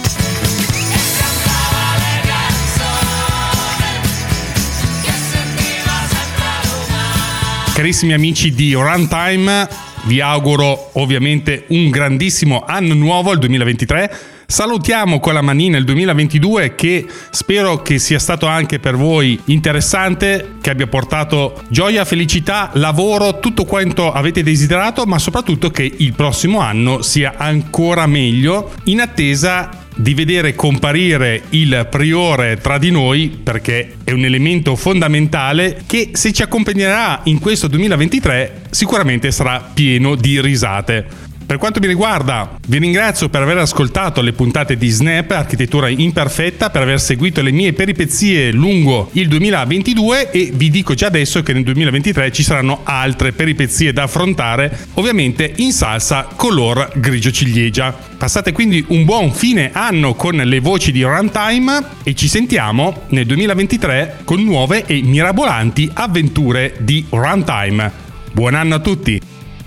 Carissimi amici di Runtime, vi auguro ovviamente un grandissimo anno nuovo, il 2023. Salutiamo con la manina il 2022, che spero che sia stato anche per voi interessante, che abbia portato gioia, felicità, lavoro, tutto quanto avete desiderato, ma soprattutto che il prossimo anno sia ancora meglio, in attesa di vedere comparire il priore tra di noi, perché è un elemento fondamentale che, se ci accompagnerà in questo 2023, sicuramente sarà pieno di risate. Per quanto mi riguarda, vi ringrazio per aver ascoltato le puntate di Snap, Architettura Imperfetta, per aver seguito le mie peripezie lungo il 2022, e vi dico già adesso che nel 2023 ci saranno altre peripezie da affrontare, ovviamente in salsa color grigio ciliegia. Passate quindi un buon fine anno con le voci di Runtime e ci sentiamo nel 2023 con nuove e mirabolanti avventure di Runtime. Buon anno a tutti!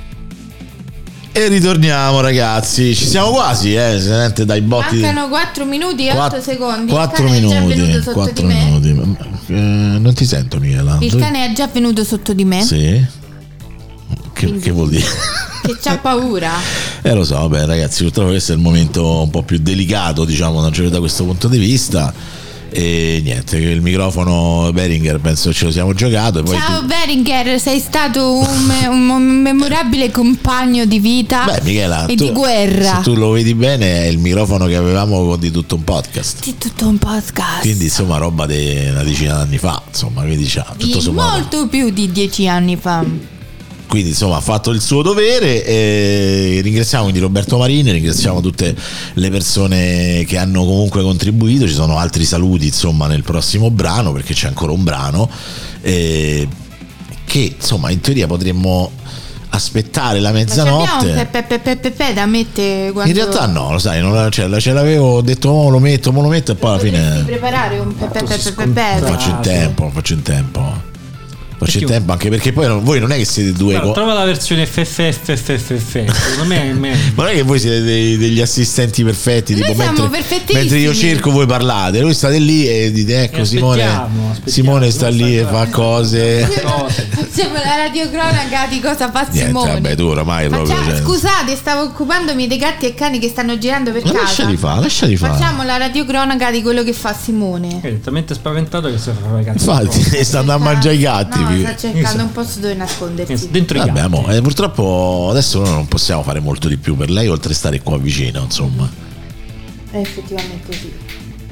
E ritorniamo, ragazzi, ci siamo quasi, sente dai botti. Mancano 4 minuti e 8 secondi. 4 minuti. 4 minuti. Non ti sento, Michela. Il cane è già venuto sotto di me. Sì. Che vuol dire? Che c'ha paura. Lo so, vabbè, ragazzi, purtroppo questo è il momento un po' più delicato, diciamo, da questo punto di vista. E niente, il microfono Beringer penso ce lo siamo giocato. E poi ciao Beringer, sei stato un memorabile compagno di vita. Beh, Michela, e di guerra. Se tu lo vedi bene, è il microfono che avevamo di tutto un podcast. Di tutto un podcast. Quindi insomma roba di una decina d'anni fa, insomma, che diciamo, tutto sommato. Molto più di 10 anni fa. Quindi insomma ha fatto il suo dovere, e ringraziamo quindi Roberto Marini, ringraziamo tutte le persone che hanno comunque contribuito. Ci sono altri saluti insomma nel prossimo brano, perché c'è ancora un brano che insomma in teoria potremmo aspettare la mezzanotte. Ma abbiamo da mettere quando... In realtà no, lo sai, non ce l'avevo detto lo metto e poi alla fine preparare un faccio in tempo. Faccio in tempo, anche perché poi voi non è che siete due. Trova la versione secondo me. Ma non è che voi siete degli assistenti perfetti, tipo mentre io cerco voi parlate, voi state lì e dite ecco Simone sta lì e fa cose. Facciamo la radiocronaca di cosa fa Simone. Vabbè, tu oramai proprio scusate, stavo occupandomi dei gatti e cani che stanno girando per casa. Lasciali fare. Facciamo la radiocronaca di quello che fa Simone. È talmente spaventato che si fa i cazzi. Infatti sta andando a mangiare i gatti. Sta cercando un posto dove nascondersi dentro i gatti. Purtroppo adesso noi non possiamo fare molto di più per lei, oltre a stare qua vicino, insomma. Effettivamente sì.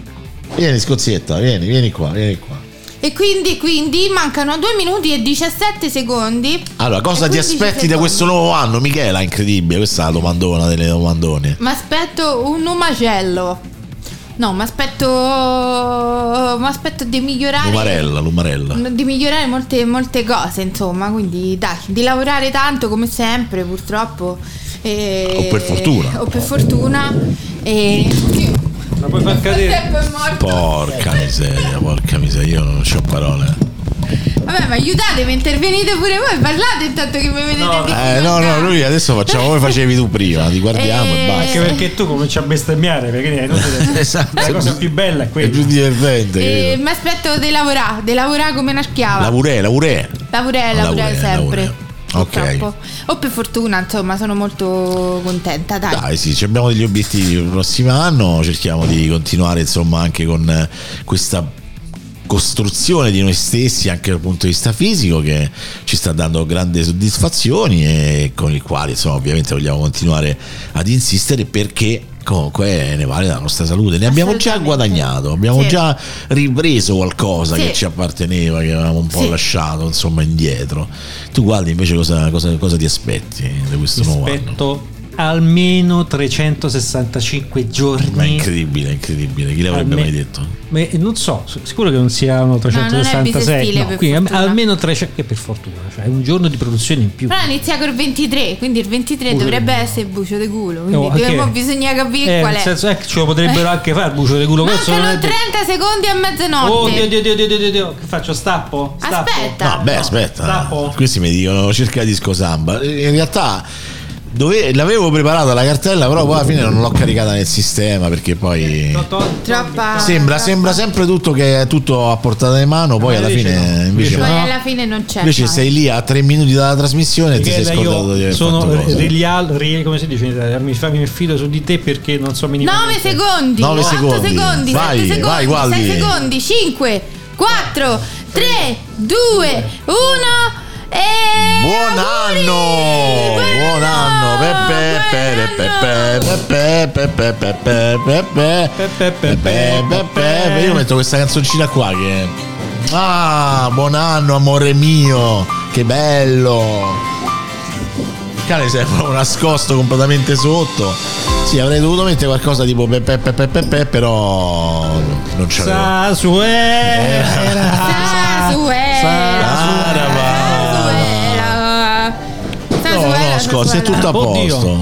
Vieni Scozietta, vieni qua. E quindi mancano 2 minuti e 17 secondi. Allora, cosa ti aspetti da questo nuovo anno, Michela? Incredibile, questa è la domandona delle domandone. Mi aspetto un macello. No, mi aspetto di migliorare. L'umarella. Di migliorare molte cose, insomma. Quindi dai, di lavorare tanto come sempre, purtroppo. O per fortuna. La puoi far cadere. Porca miseria, io non c'ho parole. Vabbè, ma aiutatemi, intervenite pure voi, parlate intanto che mi vedete. No, lui adesso facciamo come facevi tu prima, ti guardiamo e basta. Anche perché tu cominci a bestemmiare, perché è inutile. Esatto. La cosa più bella è quella. È più divertente. Mi aspetto di lavorare come una schiava. Lavorare sempre. Ok. O per fortuna, insomma, sono molto contenta. Dai, sì, abbiamo degli obiettivi per il prossimo anno. Cerchiamo di continuare, insomma, anche con questa costruzione di noi stessi, anche dal punto di vista fisico, che ci sta dando grandi soddisfazioni e con il quale, insomma, ovviamente vogliamo continuare ad insistere, perché comunque ne vale la nostra salute. Ne abbiamo già guadagnato, abbiamo già ripreso qualcosa che ci apparteneva, che avevamo un po' lasciato, insomma, indietro. Tu guardi invece cosa ti aspetti da questo nuovo anno? Almeno 365 giorni. Ma è incredibile, chi l'avrebbe mai detto? Non so, sicuro che non siano 366. No, quindi almeno 300, che per fortuna, cioè un giorno di produzione in più. Però inizia col 23, quindi il 23 dovrebbe essere bucio di culo. Quindi bisogna capire qual è. Nel senso, ce lo potrebbero anche fare il bucio di culo. Mancano 30 secondi a mezzanotte. Oh Dio. Che faccio? Stappo? Aspetta. Aspetta. Stappo. Questi mi dicono cerca di scosamba. In realtà l'avevo preparata la cartella, però poi alla fine non l'ho caricata nel sistema, perché poi troppa sembra sempre tutto che è tutto a portata di mano, poi alla fine invece alla fine non c'è. Invece sei lì a 3 minuti dalla trasmissione e ti sei scordato di aver sono fatto cosa. come si dice, mi fido su di te perché non so minimamente. 9 secondi. Vai, 7 secondi, guardi. 6 secondi, 5 4 3 2 1. Buon anno Peppe. Io metto questa canzoncina qua che buon anno amore mio, che bello. Il cane si è nascosto completamente sotto. Sì, avrei dovuto mettere qualcosa tipo Peppe, però non c'avevo. No, Scozia, è tutto a posto.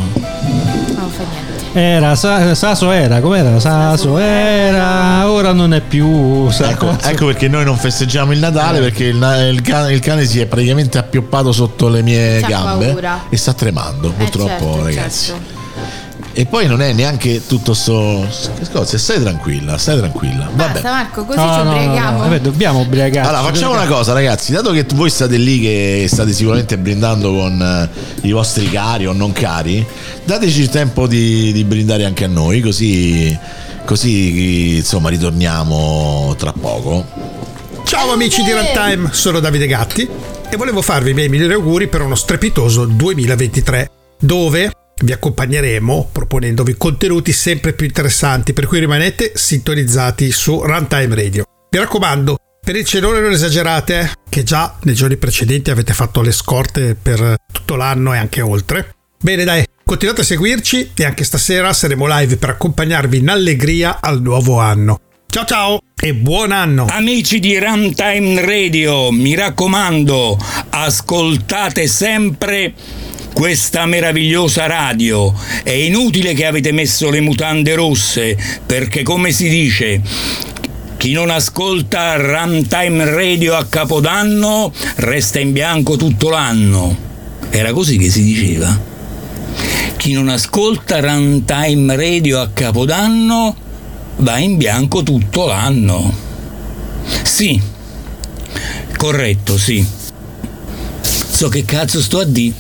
Era Saso era, com'era? Saso era, ora non è più. Ecco perché noi non festeggiamo il Natale, perché il cane si è praticamente appioppato sotto le mie gambe e sta tremando, purtroppo, ragazzi. Certo. E poi non è neanche tutto Scozia, stai tranquilla. Vabbè. Basta, Marco, così ci ubriachiamo. Vabbè, dobbiamo ubriacarci. Allora, facciamo una cosa, ragazzi, dato che voi state lì che state sicuramente brindando con i vostri cari o non cari, dateci il tempo di brindare anche a noi, così insomma ritorniamo tra poco. Ciao amici di Runtime, sono Davide Gatti e volevo farvi i miei migliori auguri per uno strepitoso 2023, dove vi accompagneremo proponendovi contenuti sempre più interessanti, per cui rimanete sintonizzati su Runtime Radio. Mi raccomando, per il cenone non esagerate, che già nei giorni precedenti avete fatto le scorte per tutto l'anno e anche oltre. Bene dai, continuate a seguirci e anche stasera saremo live per accompagnarvi in allegria al nuovo anno. Ciao e buon anno! Amici di Runtime Radio, mi raccomando, ascoltate sempre questa meravigliosa radio. È inutile che avete messo le mutande rosse, perché come si dice, chi non ascolta Runtime Radio a Capodanno resta in bianco tutto l'anno. Era così che si diceva. Chi non ascolta Runtime Radio a Capodanno va in bianco tutto l'anno. Sì, corretto, sì. So che cazzo sto a dire.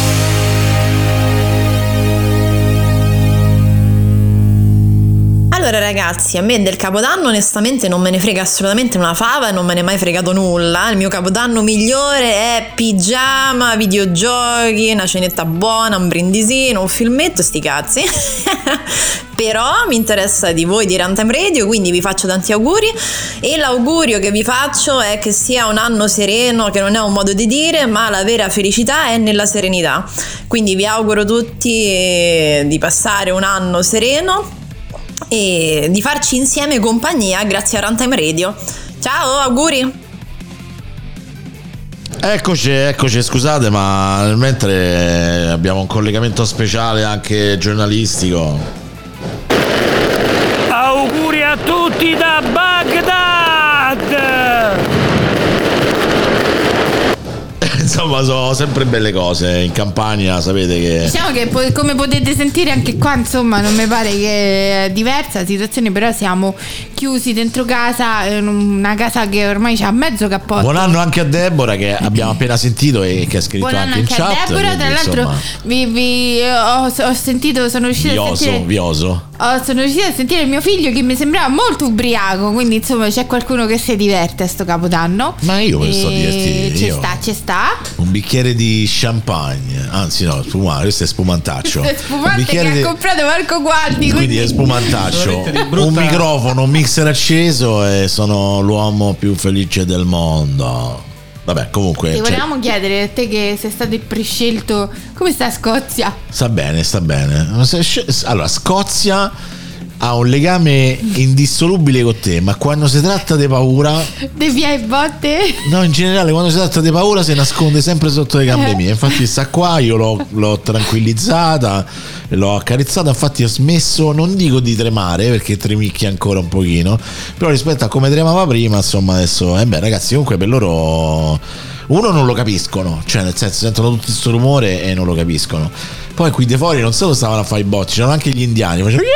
Allora Allora ragazzi, a me del Capodanno onestamente non me ne frega assolutamente una fava e non me ne è mai fregato nulla. Il mio Capodanno migliore è pigiama, videogiochi, una cenetta buona, un brindisino, un filmetto, sti cazzi. Però mi interessa di voi di Runtime Radio, quindi vi faccio tanti auguri, e l'augurio che vi faccio è che sia un anno sereno, che non è un modo di dire, ma la vera felicità è nella serenità. Quindi vi auguro tutti di passare un anno sereno e di farci insieme compagnia grazie a Runtime Radio. Ciao, auguri! Eccoci, scusate, ma mentre abbiamo un collegamento speciale anche giornalistico. Auguri a tutti da Baghdad! Insomma, sono sempre belle cose in Campania, sapete che... Diciamo che come potete sentire anche qua, insomma, non mi pare che è diversa la situazione, però siamo chiusi dentro casa, una casa che ormai c'ha mezzo cappotto. Buon anno anche a Deborah, che abbiamo appena sentito e che ha scritto Buon anche in chat. Buon anno anche a Deborah, tra l'altro ho sentito, sono riuscita a sentire... sono riuscita a sentire il mio figlio che mi sembrava molto ubriaco, quindi insomma c'è qualcuno che si diverte a sto Capodanno. Ma io mi sto divertendo. Ci sta. Un bicchiere di champagne, anzi no, questo è spumantaccio. Questo è spumante che ha comprato Marco Guardi. Quindi è spumantaccio. Un microfono, un mixer acceso e sono l'uomo più felice del mondo. Vabbè, comunque. Ti volevamo chiedere a te che sei stato il prescelto, come sta Scozia? Sta bene. Allora, Scozia ha un legame indissolubile con te, ma quando si tratta di paura, De via e botte? No, in generale quando si tratta di paura si nasconde sempre sotto le gambe mie. Infatti sta qua, io l'ho tranquillizzata, l'ho accarezzata, infatti ho smesso, non dico di tremare perché tremicchia ancora un pochino, però rispetto a come tremava prima, insomma adesso ragazzi, comunque per loro uno non lo capiscono, cioè nel senso sentono tutto questo rumore e non lo capiscono. Poi qui de fuori non solo stavano a fare i botti, c'erano anche gli indiani, facevano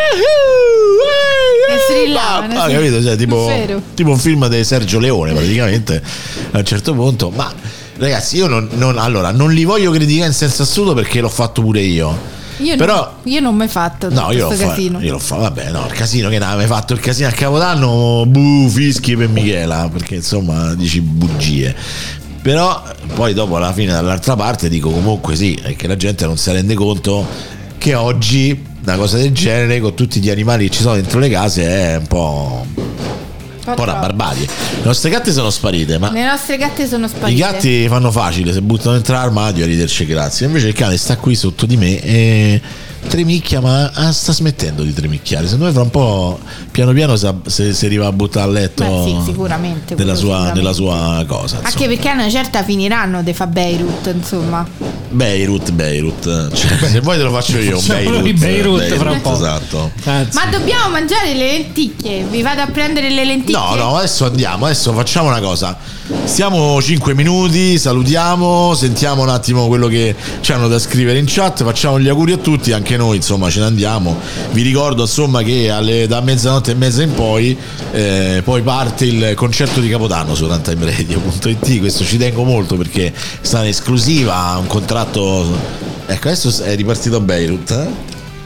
capito? Cioè, tipo un film di Sergio Leone praticamente a un certo punto. Ma ragazzi, io non li voglio criticare in senso assoluto perché l'ho fatto pure io. Io non ho mai fatto casino. Io l'ho fatto, vabbè, no, il casino che non avevi fatto il casino a Capodanno, fischi per Michela, perché insomma dici bugie. Però poi dopo alla fine dall'altra parte dico comunque sì, è che la gente non si rende conto che oggi una cosa del genere con tutti gli animali che ci sono dentro le case è un po' una barbarie. Le nostre gatte sono sparite, ma le nostre gatte sono sparite. I gatti fanno facile, se buttano dentro l'armadio a riderci grazie. Invece il cane sta qui sotto di me e tremicchia, ma sta smettendo di tremicchiare. Secondo me fra un po' piano piano se arriva a buttare a letto. Beh, sì, sicuramente nella sua cosa, insomma. Anche perché a una certa finiranno de fa Beirut, insomma. Beirut, cioè, se vuoi te lo faccio io. Beirut fra un po'. Esatto. Ma dobbiamo mangiare le lenticchie. Vi vado a prendere le lenticchie. No, adesso facciamo una cosa. Stiamo 5 minuti, salutiamo, sentiamo un attimo quello che ci hanno da scrivere in chat, facciamo gli auguri a tutti, anche noi insomma ce ne andiamo. Vi ricordo insomma che da mezzanotte e mezza in poi parte il concerto di Capodanno su runtimeradio.it. Questo ci tengo molto perché sta in esclusiva, un contratto. Ecco, adesso è ripartito Beirut.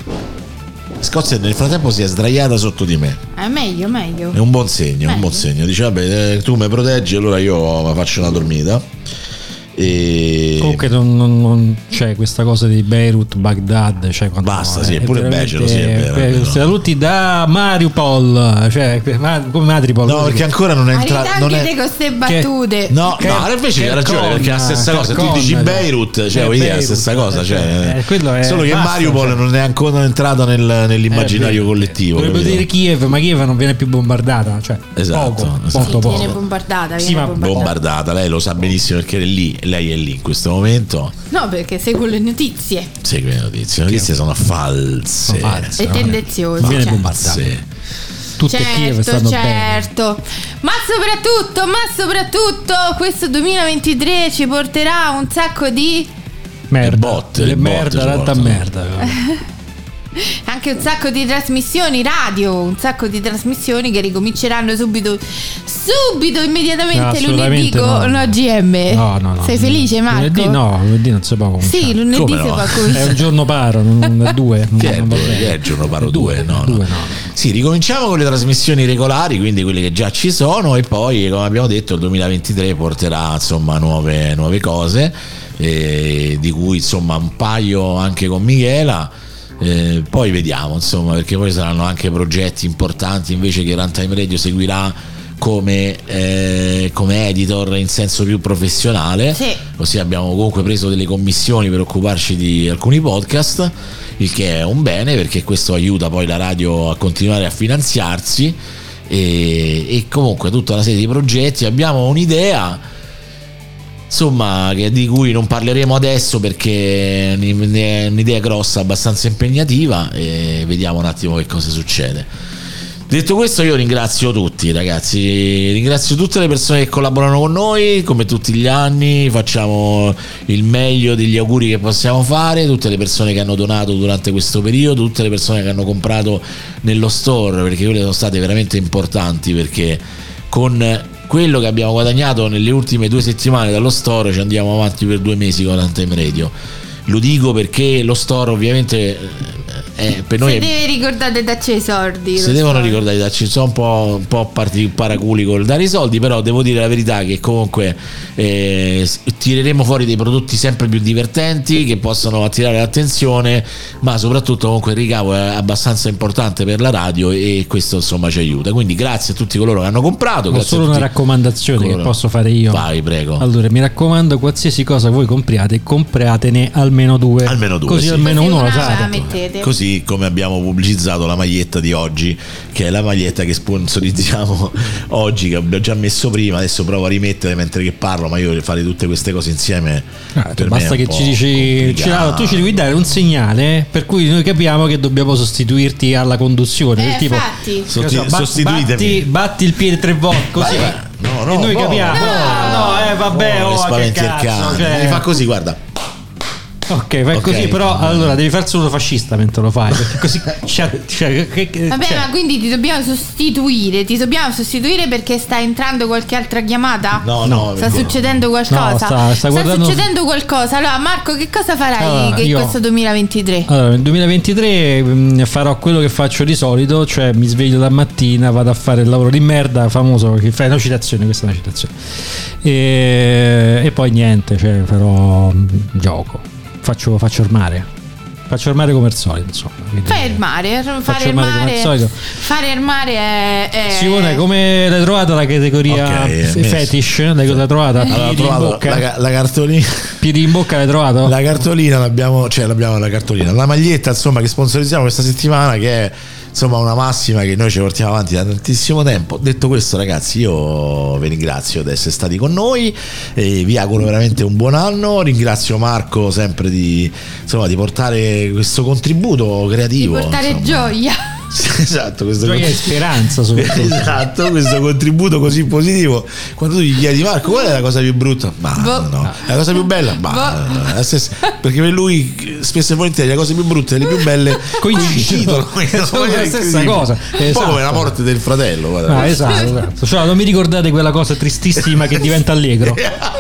Scozia nel frattempo si è sdraiata sotto di me. È meglio. È un buon segno, Dice vabbè, tu mi proteggi, allora io mi faccio una dormita. E comunque non c'è questa cosa di Beirut, Baghdad, cioè quando basta, sì, è pure becero, sì, è vero. Saluti da Mariupol, cioè come Madripol. No, perché ancora non è entrato. Non è con queste battute. No, invece hai ragione, perché è la stessa cosa. Tu dici Beirut, cioè vuoi dire la stessa cosa, cioè solo che Mariupol non è ancora entrato nell'immaginario collettivo. Dovrebbe dire Kiev, ma Kiev non viene più bombardata, cioè esatto, poco. Viene bombardata. Lei lo sa benissimo perché è lì. Lei è lì in questo momento. No, perché seguo le notizie. Le notizie sono false. E tendenziose. Viene bombardate. Tutte Kiev stanno bene. Ma soprattutto questo 2023 ci porterà un sacco di merda. Tanta merda. Anche un sacco di trasmissioni radio, un sacco di trasmissioni che ricominceranno subito, immediatamente lunedì con l'OGM. No. Sei felice, Marco? Lunedì non si può cominciare. Sì, lunedì si può cominciare. È un giorno paro, non è due. Che è il giorno paro 2? No. Sì, ricominciamo con le trasmissioni regolari, quindi quelle che già ci sono, e poi, come abbiamo detto, il 2023 porterà insomma nuove cose, di cui insomma un paio anche con Michela. Poi vediamo, insomma, perché poi saranno anche progetti importanti invece che Runtime Radio seguirà come editor in senso più professionale. Sì. Così abbiamo comunque preso delle commissioni per occuparci di alcuni podcast, il che è un bene, perché questo aiuta poi la radio a continuare a finanziarsi, e comunque tutta una serie di progetti. Abbiamo un'idea, insomma, di cui non parleremo adesso perché è un'idea grossa, abbastanza impegnativa, e vediamo un attimo che cosa succede. Detto questo, io ringrazio tutti, ragazzi, ringrazio tutte le persone che collaborano con noi, come tutti gli anni. Facciamo il meglio degli auguri che possiamo fare, tutte le persone che hanno donato durante questo periodo, tutte le persone che hanno comprato nello store, perché quelle sono state veramente importanti, perché con quello che abbiamo guadagnato nelle ultime 2 settimane dallo store ci andiamo avanti per 2 mesi con Runtime Radio. Lo dico perché lo store ovviamente per noi deve ricordare di darci i soldi. Se devono ricordare di darci, sono un po' paraculi col dare i soldi, però devo dire la verità che comunque tireremo fuori dei prodotti sempre più divertenti che possono attirare l'attenzione, ma soprattutto comunque il ricavo è abbastanza importante per la radio, e questo insomma ci aiuta. Quindi grazie a tutti coloro che hanno comprato. Ho solo una raccomandazione che posso fare io. Vai, prego. Allora, mi raccomando, qualsiasi cosa voi compriate, compratene almeno 2. Così sì. almeno Così uno lo una sa. la mettete. Così come abbiamo pubblicizzato la maglietta di oggi, che è la maglietta che sponsorizziamo oggi, che abbiamo già messo prima, adesso provo a rimettere mentre che parlo, ma io fare tutte queste cose insieme per basta me è che ci dici tu ci devi dare un segnale per cui noi capiamo che dobbiamo sostituirti alla conduzione, tipo sostituitemi, batti il piede 3 volte così. No, e noi capiamo. Vabbè, che spaventi il cane. cioè... Mi fa così, guarda. Ok, fai così, però allora devi far solo fascista mentre lo fai, perché così vabbè, ma quindi ti dobbiamo sostituire perché sta entrando qualche altra chiamata? No, sta succedendo qualcosa? Sta succedendo qualcosa. Allora Marco, che cosa farai in questo 2023? Allora, nel 2023 farò quello che faccio di solito, cioè mi sveglio la mattina, vado a fare il lavoro di merda famoso che fai, una citazione, questa è una citazione, e poi niente, cioè farò gioco. Faccio armare come al solito, insomma. Fare armare è Simone, come l'hai trovata la categoria fetish? L'hai trovata? Allora, la cartolina. Piedi in bocca l'hai trovato? La cartolina l'abbiamo la cartolina. La maglietta, insomma, che sponsorizziamo questa settimana, che è insomma una massima che noi ci portiamo avanti da tantissimo tempo. Detto questo, ragazzi, io vi ringrazio di essere stati con noi e vi auguro veramente un buon anno. Ringrazio Marco sempre di portare questo contributo creativo, di portare gioia. Esatto, gioia e speranza soprattutto. Esatto, questo contributo così positivo. Quando tu gli chiedi Marco qual è la cosa più brutta, la cosa più bella, la stessa, perché per lui spesso e volentieri le cose più brutte e le più belle coincidono, sono la stessa cosa, un po' come la morte del fratello. Esatto. Cioè, non mi ricordate quella cosa tristissima che diventa allegro.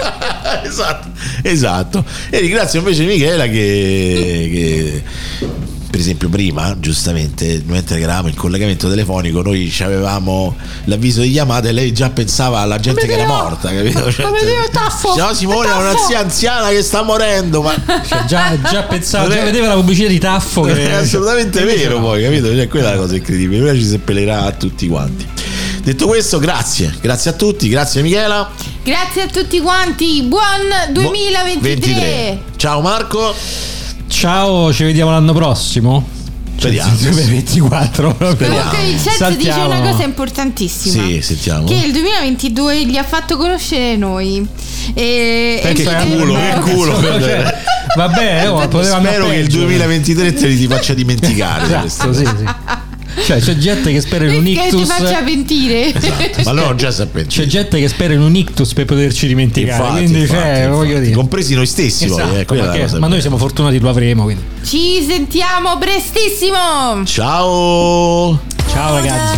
Esatto. E ringrazio invece Michela che per esempio prima, giustamente, mentre eravamo in collegamento telefonico, noi avevamo l'avviso di chiamata e lei già pensava alla gente che era morta, capito? No, Simone è una zia anziana che sta morendo, ma già pensava, già vedeva la pubblicità di Taffo, che è assolutamente vero, poi, capito? Cioè, quella è la cosa incredibile, ora ci seppellerà a tutti quanti. Detto questo, grazie a tutti, grazie Michela. Grazie a tutti quanti, buon 2023. Ciao Marco. Ciao, ci vediamo l'anno prossimo. Speriamo. 2024. Comunque Vincenzo dice una cosa importantissima. Sì, sentiamo. Che il 2022 gli ha fatto conoscere noi. Che culo. Vabbè, spero che il 2023 te li ti faccia dimenticare. Esatto, sì. Cioè c'è gente che spera in un che ti ictus. faccia pentire. Ma no, già sapete. C'è gente che spera in un ictus per poterci dimenticare. Quindi voglio dire. Compresi noi stessi. Esatto, ma noi siamo fortunati, lo avremo. Quindi. Ci sentiamo prestissimo. Ciao. Ciao ragazzi.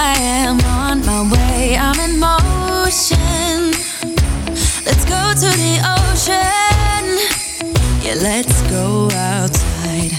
Let's go to the ocean. Yeah, let's go outside.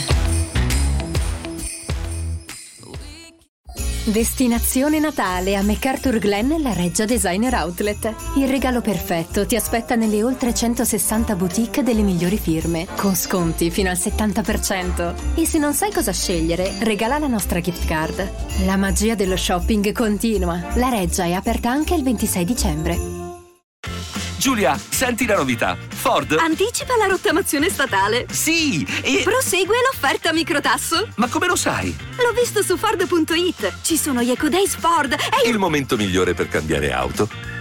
Destinazione Natale a MacArthur Glen, la Reggia Designer Outlet. Il regalo perfetto ti aspetta nelle oltre 160 boutique delle migliori firme, con sconti fino al 70%. E se non sai cosa scegliere, regala la nostra gift card. La magia dello shopping continua. La Reggia è aperta anche il 26 dicembre. Giulia, senti la novità. Ford anticipa la rottamazione statale. Sì, e prosegue l'offerta microtasso. ma come lo sai? L'ho visto su Ford.it. Ci sono gli Eco Days Ford. Il momento migliore per cambiare auto